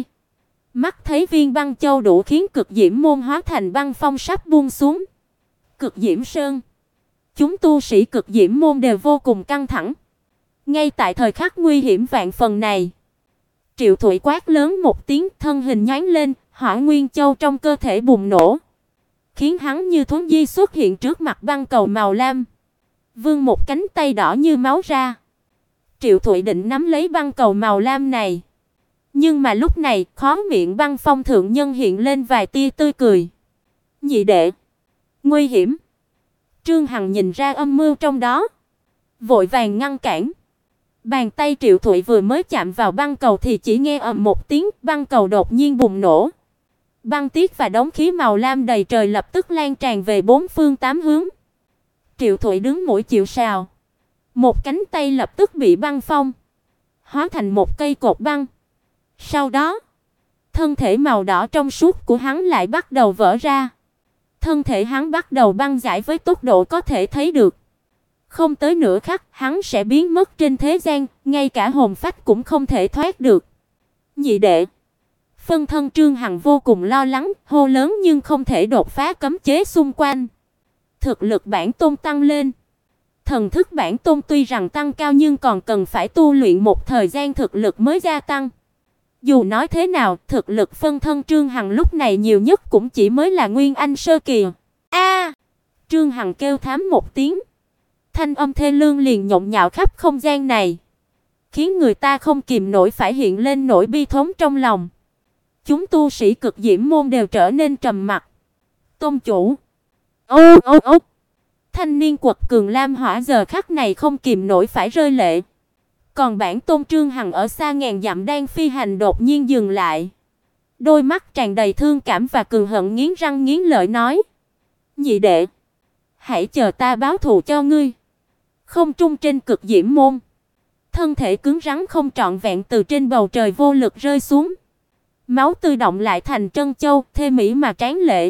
Mắt thấy viên băng châu đủ khiến cực diễm môn hóa thành băng phong sắp buông xuống. Cực diễm sơn. Chúng tu sĩ cực diễm môn đều vô cùng căng thẳng. Ngay tại thời khắc nguy hiểm vạn phần này, Triệu Thụy quát lớn một tiếng, thân hình nhoáng lên, hỏa nguyên châu trong cơ thể bùng nổ, khiến hắn như thuấn di xuất hiện trước mặt băng cầu màu lam, vươn một cánh tay đỏ như máu ra. Triệu Thụy định nắm lấy băng cầu màu lam này, nhưng mà lúc này, khóe miệng Băng Phong thượng nhân hiện lên vài tia tươi cười. Nhị đệ, nguy hiểm. Trương Hằng nhìn ra âm mưu trong đó, vội vàng ngăn cản. Bàn tay Triệu Thụy vừa mới chạm vào băng cầu thì chỉ nghe ầm một tiếng, băng cầu đột nhiên bùng nổ. Băng tiết và đống khí màu lam đầy trời lập tức lan tràn về bốn phương tám hướng. Triệu Thụy đứng mũi chịu sào, một cánh tay lập tức bị băng phong, hóa thành một cây cột băng. Sau đó, thân thể màu đỏ trong suốt của hắn lại bắt đầu vỡ ra. Thân thể hắn bắt đầu băng rã với tốc độ có thể thấy được. Không tới nửa khắc, hắn sẽ biến mất trên thế gian, ngay cả hồn phách cũng không thể thoát được. Nhị đệ, phân thân Trương Hằng vô cùng lo lắng, hô lớn nhưng không thể đột phá cấm chế xung quanh. Thực lực bản tôn tăng lên. Thần thức bản tôn tuy rằng tăng cao nhưng còn cần phải tu luyện một thời gian thực lực mới gia tăng. Dù nói thế nào, thực lực phân thân Trương Hằng lúc này nhiều nhất cũng chỉ mới là Nguyên Anh sơ kỳ. A! Trương Hằng kêu thảm một tiếng. Thanh âm thê lương liền nhộn nhạo khắp không gian này, khiến người ta không kìm nổi phải hiện lên nỗi bi thống trong lòng. Chúng tu sĩ cực diễm môn đều trở nên trầm mặc. Tôn chủ. Ô ô ô. Thanh niên quật cường lam hỏa giờ khắc này không kìm nổi phải rơi lệ. Còn bản tôn Trương Hằng ở xa ngàn dặm đang phi hành đột nhiên dừng lại. Đôi mắt tràn đầy thương cảm và cường hận nghiến răng nghiến lợi nói: Nhị đệ, hãy chờ ta báo thù cho ngươi. Không trung trên cực diễm môn, thân thể cứng rắn không trọn vẹn từ trên bầu trời vô lực rơi xuống. Máu tươi động lại thành trân châu, thê mỹ mà tráng lệ.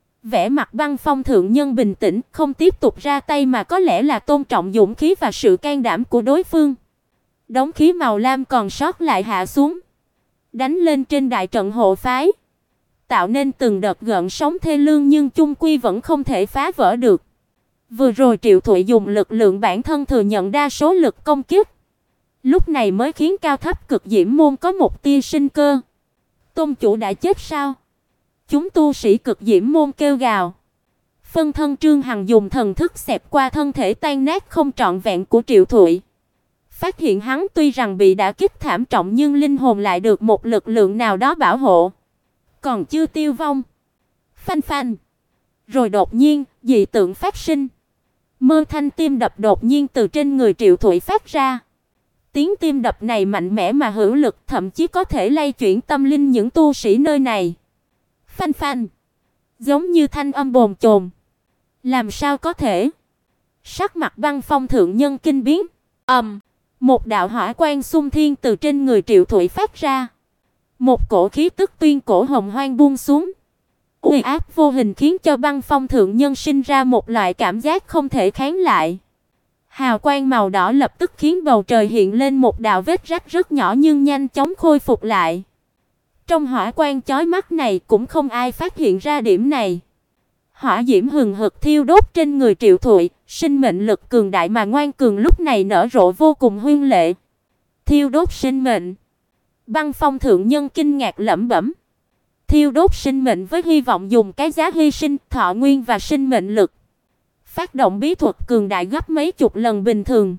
Vẻ mặt Băng Phong thượng nhân bình tĩnh, không tiếp tục ra tay mà có lẽ là tôn trọng dũng khí và sự can đảm của đối phương. Đống khí màu lam còn sót lại hạ xuống, đánh lên trên đại trận hộ phái, tạo nên từng đợt gợn sóng thê lương nhưng chung quy vẫn không thể phá vỡ được. Vừa rồi Triệu Thụy dùng lực lượng bản thân thừa nhận đa số lực công kích, lúc này mới khiến cao thấp cực diễm môn có một tia sinh cơ. Tôn chủ đã chết sao? Chúng tu sĩ cực diễm môn kêu gào. Phân thân Trương Hằng dùng thần thức xẹt qua thân thể tan nát không trọn vẹn của Triệu Thụy, phát hiện hắn tuy rằng bị đả kích thảm trọng nhưng linh hồn lại được một lực lượng nào đó bảo hộ, còn chưa tiêu vong. Phanh phanh. Rồi đột nhiên, dị tượng phát sinh. Mơ thanh tim đập đột nhiên từ trên người Triệu Thụy phát ra. Tiếng tim đập này mạnh mẽ mà hữu lực, thậm chí có thể lay chuyển tâm linh những tu sĩ nơi này. Phanh phanh. Giống như thanh âm bồn chồn. Làm sao có thể? Sắc mặt Băng Phong thượng nhân kinh biến. Một đạo hỏa quang xung thiên từ trên người Triệu Thụy phát ra. Một cổ khí tức tuyên cổ hồng hoang buông xuống, uy áp vô hình khiến cho Băng Phong thượng nhân sinh ra một loại cảm giác không thể kháng lại. Hào quang màu đỏ lập tức khiến bầu trời hiện lên một đạo vết rách rất nhỏ nhưng nhanh chóng khôi phục lại. Trong hỏa quang chói mắt này cũng không ai phát hiện ra điểm này. Hỏa diễm hừng hực thiêu đốt trên người Triệu Thụy, sinh mệnh lực cường đại mà ngoan cường lúc này nở rộ vô cùng huyên lệ. Thiêu đốt sinh mệnh. Băng Phong thượng nhân kinh ngạc lẩm bẩm. Thiêu đốt sinh mệnh với hy vọng dùng cái giá hy sinh thọ nguyên và sinh mệnh lực. Phát động bí thuật cường đại gấp mấy chục lần bình thường.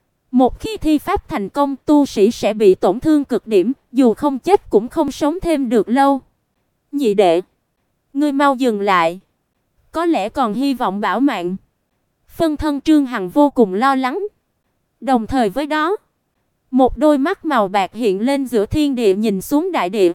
Một khi thi pháp thành công, tu sĩ sẽ bị tổn thương cực điểm, dù không chết cũng không sống thêm được lâu. Nhị đệ, ngươi mau dừng lại. Có lẽ còn hy vọng bảo mạng. Phân thân Trương Hằng vô cùng lo lắng. Đồng thời với đó, một đôi mắt màu bạc hiện lên giữa thiên địa nhìn xuống đại địa.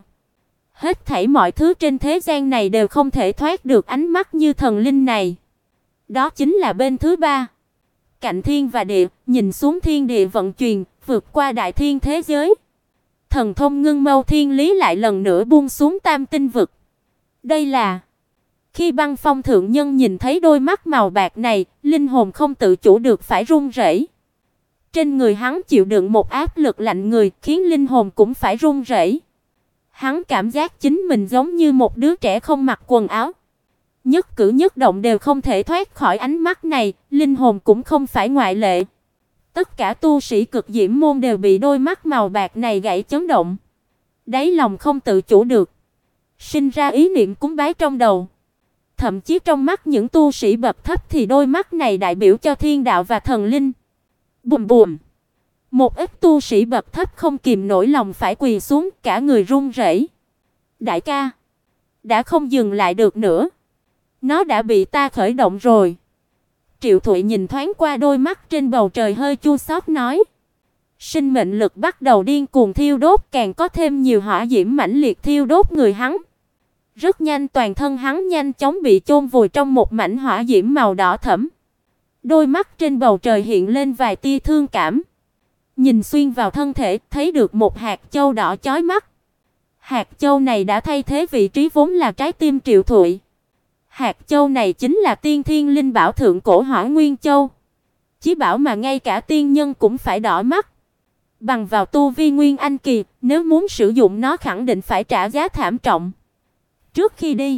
Hết thảy mọi thứ trên thế gian này đều không thể thoát được ánh mắt như thần linh này. Đó chính là bên thứ ba. Cạnh thiên và địa, nhìn xuống thiên địa vận chuyển, vượt qua đại thiên thế giới. Thần thông ngưng mâu thiên lý lại lần nữa buông xuống tam tinh vực. Đây là khi Băng Phong thượng nhân nhìn thấy đôi mắt màu bạc này, linh hồn không tự chủ được phải run rẩy. Trên người hắn chịu đựng một áp lực lạnh người, khiến linh hồn cũng phải run rẩy. Hắn cảm giác chính mình giống như một đứa trẻ không mặc quần áo. Nhất cử nhất động đều không thể thoát khỏi ánh mắt này, linh hồn cũng không phải ngoại lệ. Tất cả tu sĩ cực diễm môn đều bị đôi mắt màu bạc này gãy chấn động. Đáy lòng không tự chủ được, sinh ra ý niệm cúng bái trong đầu. Thậm chí trong mắt những tu sĩ bậc thấp thì đôi mắt này đại biểu cho thiên đạo và thần linh. Bùm bùm. Một ít tu sĩ bậc thấp không kìm nổi lòng phải quỳ xuống, cả người run rẩy. Đại ca, đã không dừng lại được nữa. Nó đã bị ta khởi động rồi. Triệu Thụy nhìn thoáng qua đôi mắt trên bầu trời hơi chua xót nói. Sinh mệnh lực bắt đầu điên cuồng thiêu đốt, càng có thêm nhiều hỏa diễm mãnh liệt thiêu đốt người hắn. Rất nhanh toàn thân hắn nhanh chóng bị chôn vùi trong một mảnh hỏa diễm màu đỏ thẫm. Đôi mắt trên bầu trời hiện lên vài tia thương cảm. Nhìn xuyên vào thân thể, thấy được một hạt châu đỏ chói mắt. Hạt châu này đã thay thế vị trí vốn là trái tim Triệu Thụy. Hạt châu này chính là tiên thiên linh bảo thượng cổ Hỏa Nguyên Châu. Chí bảo mà ngay cả tiên nhân cũng phải đỏ mắt. Bằng vào tu vi Nguyên Anh kỳ, nếu muốn sử dụng nó khẳng định phải trả giá thảm trọng. Trước khi đi,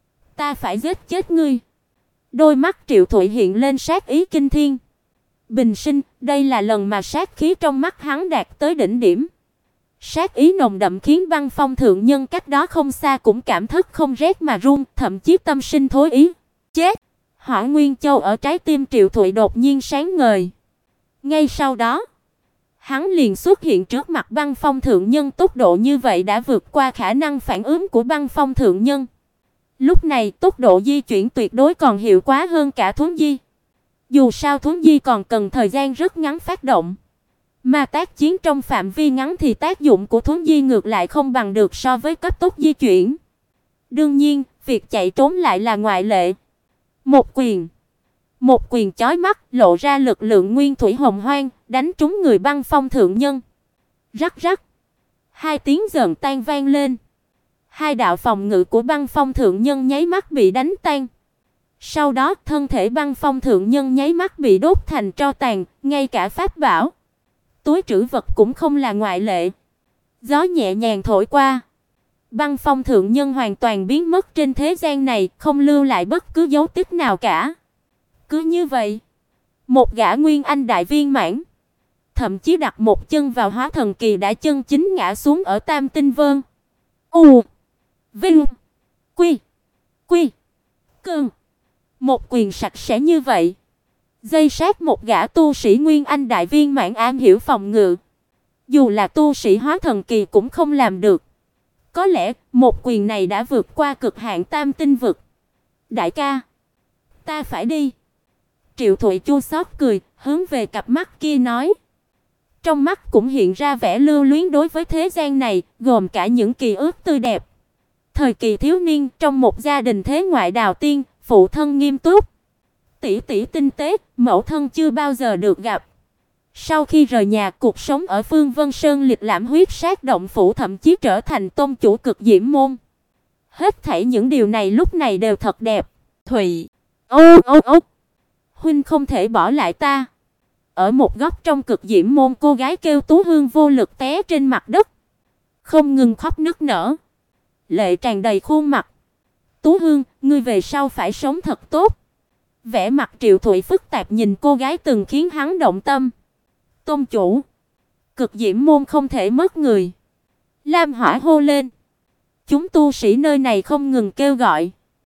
ta phải giết chết ngươi. Đôi mắt Triệu Thụy hiện lên sát ý kinh thiên. Bình sinh, đây là lần mà sát khí trong mắt hắn đạt tới đỉnh điểm. Sát ý nồng đậm khiến Băng Phong thượng nhân cách đó không xa cũng cảm thức không rét mà run, thậm chí tâm sinh thối ý. Chết! Hỏa Nguyên Châu ở trái tim Triệu Thụy đột nhiên sáng ngời. Ngay sau đó, hắn liền xuất hiện trước mặt Băng Phong thượng nhân, tốc độ như vậy đã vượt qua khả năng phản ứng của Băng Phong thượng nhân. Lúc này, tốc độ di chuyển tuyệt đối còn hiệu quả hơn cả thuấn di. Dù sao thuấn di còn cần thời gian rất ngắn phát động. Mà tác chiến trong phạm vi ngắn thì tác dụng của thuấn di ngược lại không bằng được so với cấp tốc di chuyển. Đương nhiên, việc chạy trốn lại là ngoại lệ. Một quyền chói mắt, lộ ra lực lượng nguyên thủy hồng hoang, đánh trúng người Băng Phong thượng nhân. Rắc rắc. Hai tiếng giòn tan vang lên. Hai đạo phòng ngự của Băng Phong thượng nhân nháy mắt bị đánh tan. Sau đó, thân thể Băng Phong thượng nhân nháy mắt bị đốt thành tro tàn, ngay cả pháp bảo, túi trữ vật cũng không là ngoại lệ. Gió nhẹ nhàng thổi qua, Băng Phong thượng nhân hoàn toàn biến mất trên thế gian này, không lưu lại bất cứ dấu tích nào cả. Cứ như vậy, một gã Nguyên Anh đại viên mãn, thậm chí đặt một chân vào Hóa Thần kỳ đã chân chính ngã xuống ở Tam Tinh Vân. U Vinh Quy Quy Cơn. Một quyền sạch sẽ như vậy, dây sát một gã tu sĩ Nguyên Anh đại viên mãn am hiểu phòng ngự, dù là tu sĩ Hóa Thần kỳ cũng không làm được. Có lẽ một quyền này đã vượt qua cực hạn Tam Tinh vực. Đại ca, ta phải đi. Triệu Thụy chua xót cười, hướng về cặp mắt kia nói. Trong mắt cũng hiện ra vẻ lưu luyến đối với thế gian này, gồm cả những ký ức tươi đẹp. Thời kỳ thiếu niên trong một gia đình thế ngoại đào tiên, phụ thân nghiêm túc, tỷ tỷ tinh tế, mẫu thân chưa bao giờ được gặp. Sau khi rời nhà, cuộc sống ở Phương Vân Sơn liệt lãm huyết sát động phủ, thậm chí trở thành tôn chủ Cực Diễm môn. Hết thảy những điều này lúc này đều thật đẹp. Thụy, Ô, huynh không thể bỏ lại ta. Ở một góc trong Cực Diễm môn, cô gái kêu Tú Hương vô lực té trên mặt đất, không ngừng khóc nức nở, lệ tràn đầy khuôn mặt. Tú Hương, ngươi về sau phải sống thật tốt. Vẻ mặt Triệu Thụy phức tạp nhìn cô gái từng khiến hắn động tâm. Tôn chủ, Cực Diễm môn không thể mất người. Lam Hỏa hô lên. Chúng tu sĩ nơi này không ngừng kêu gọi.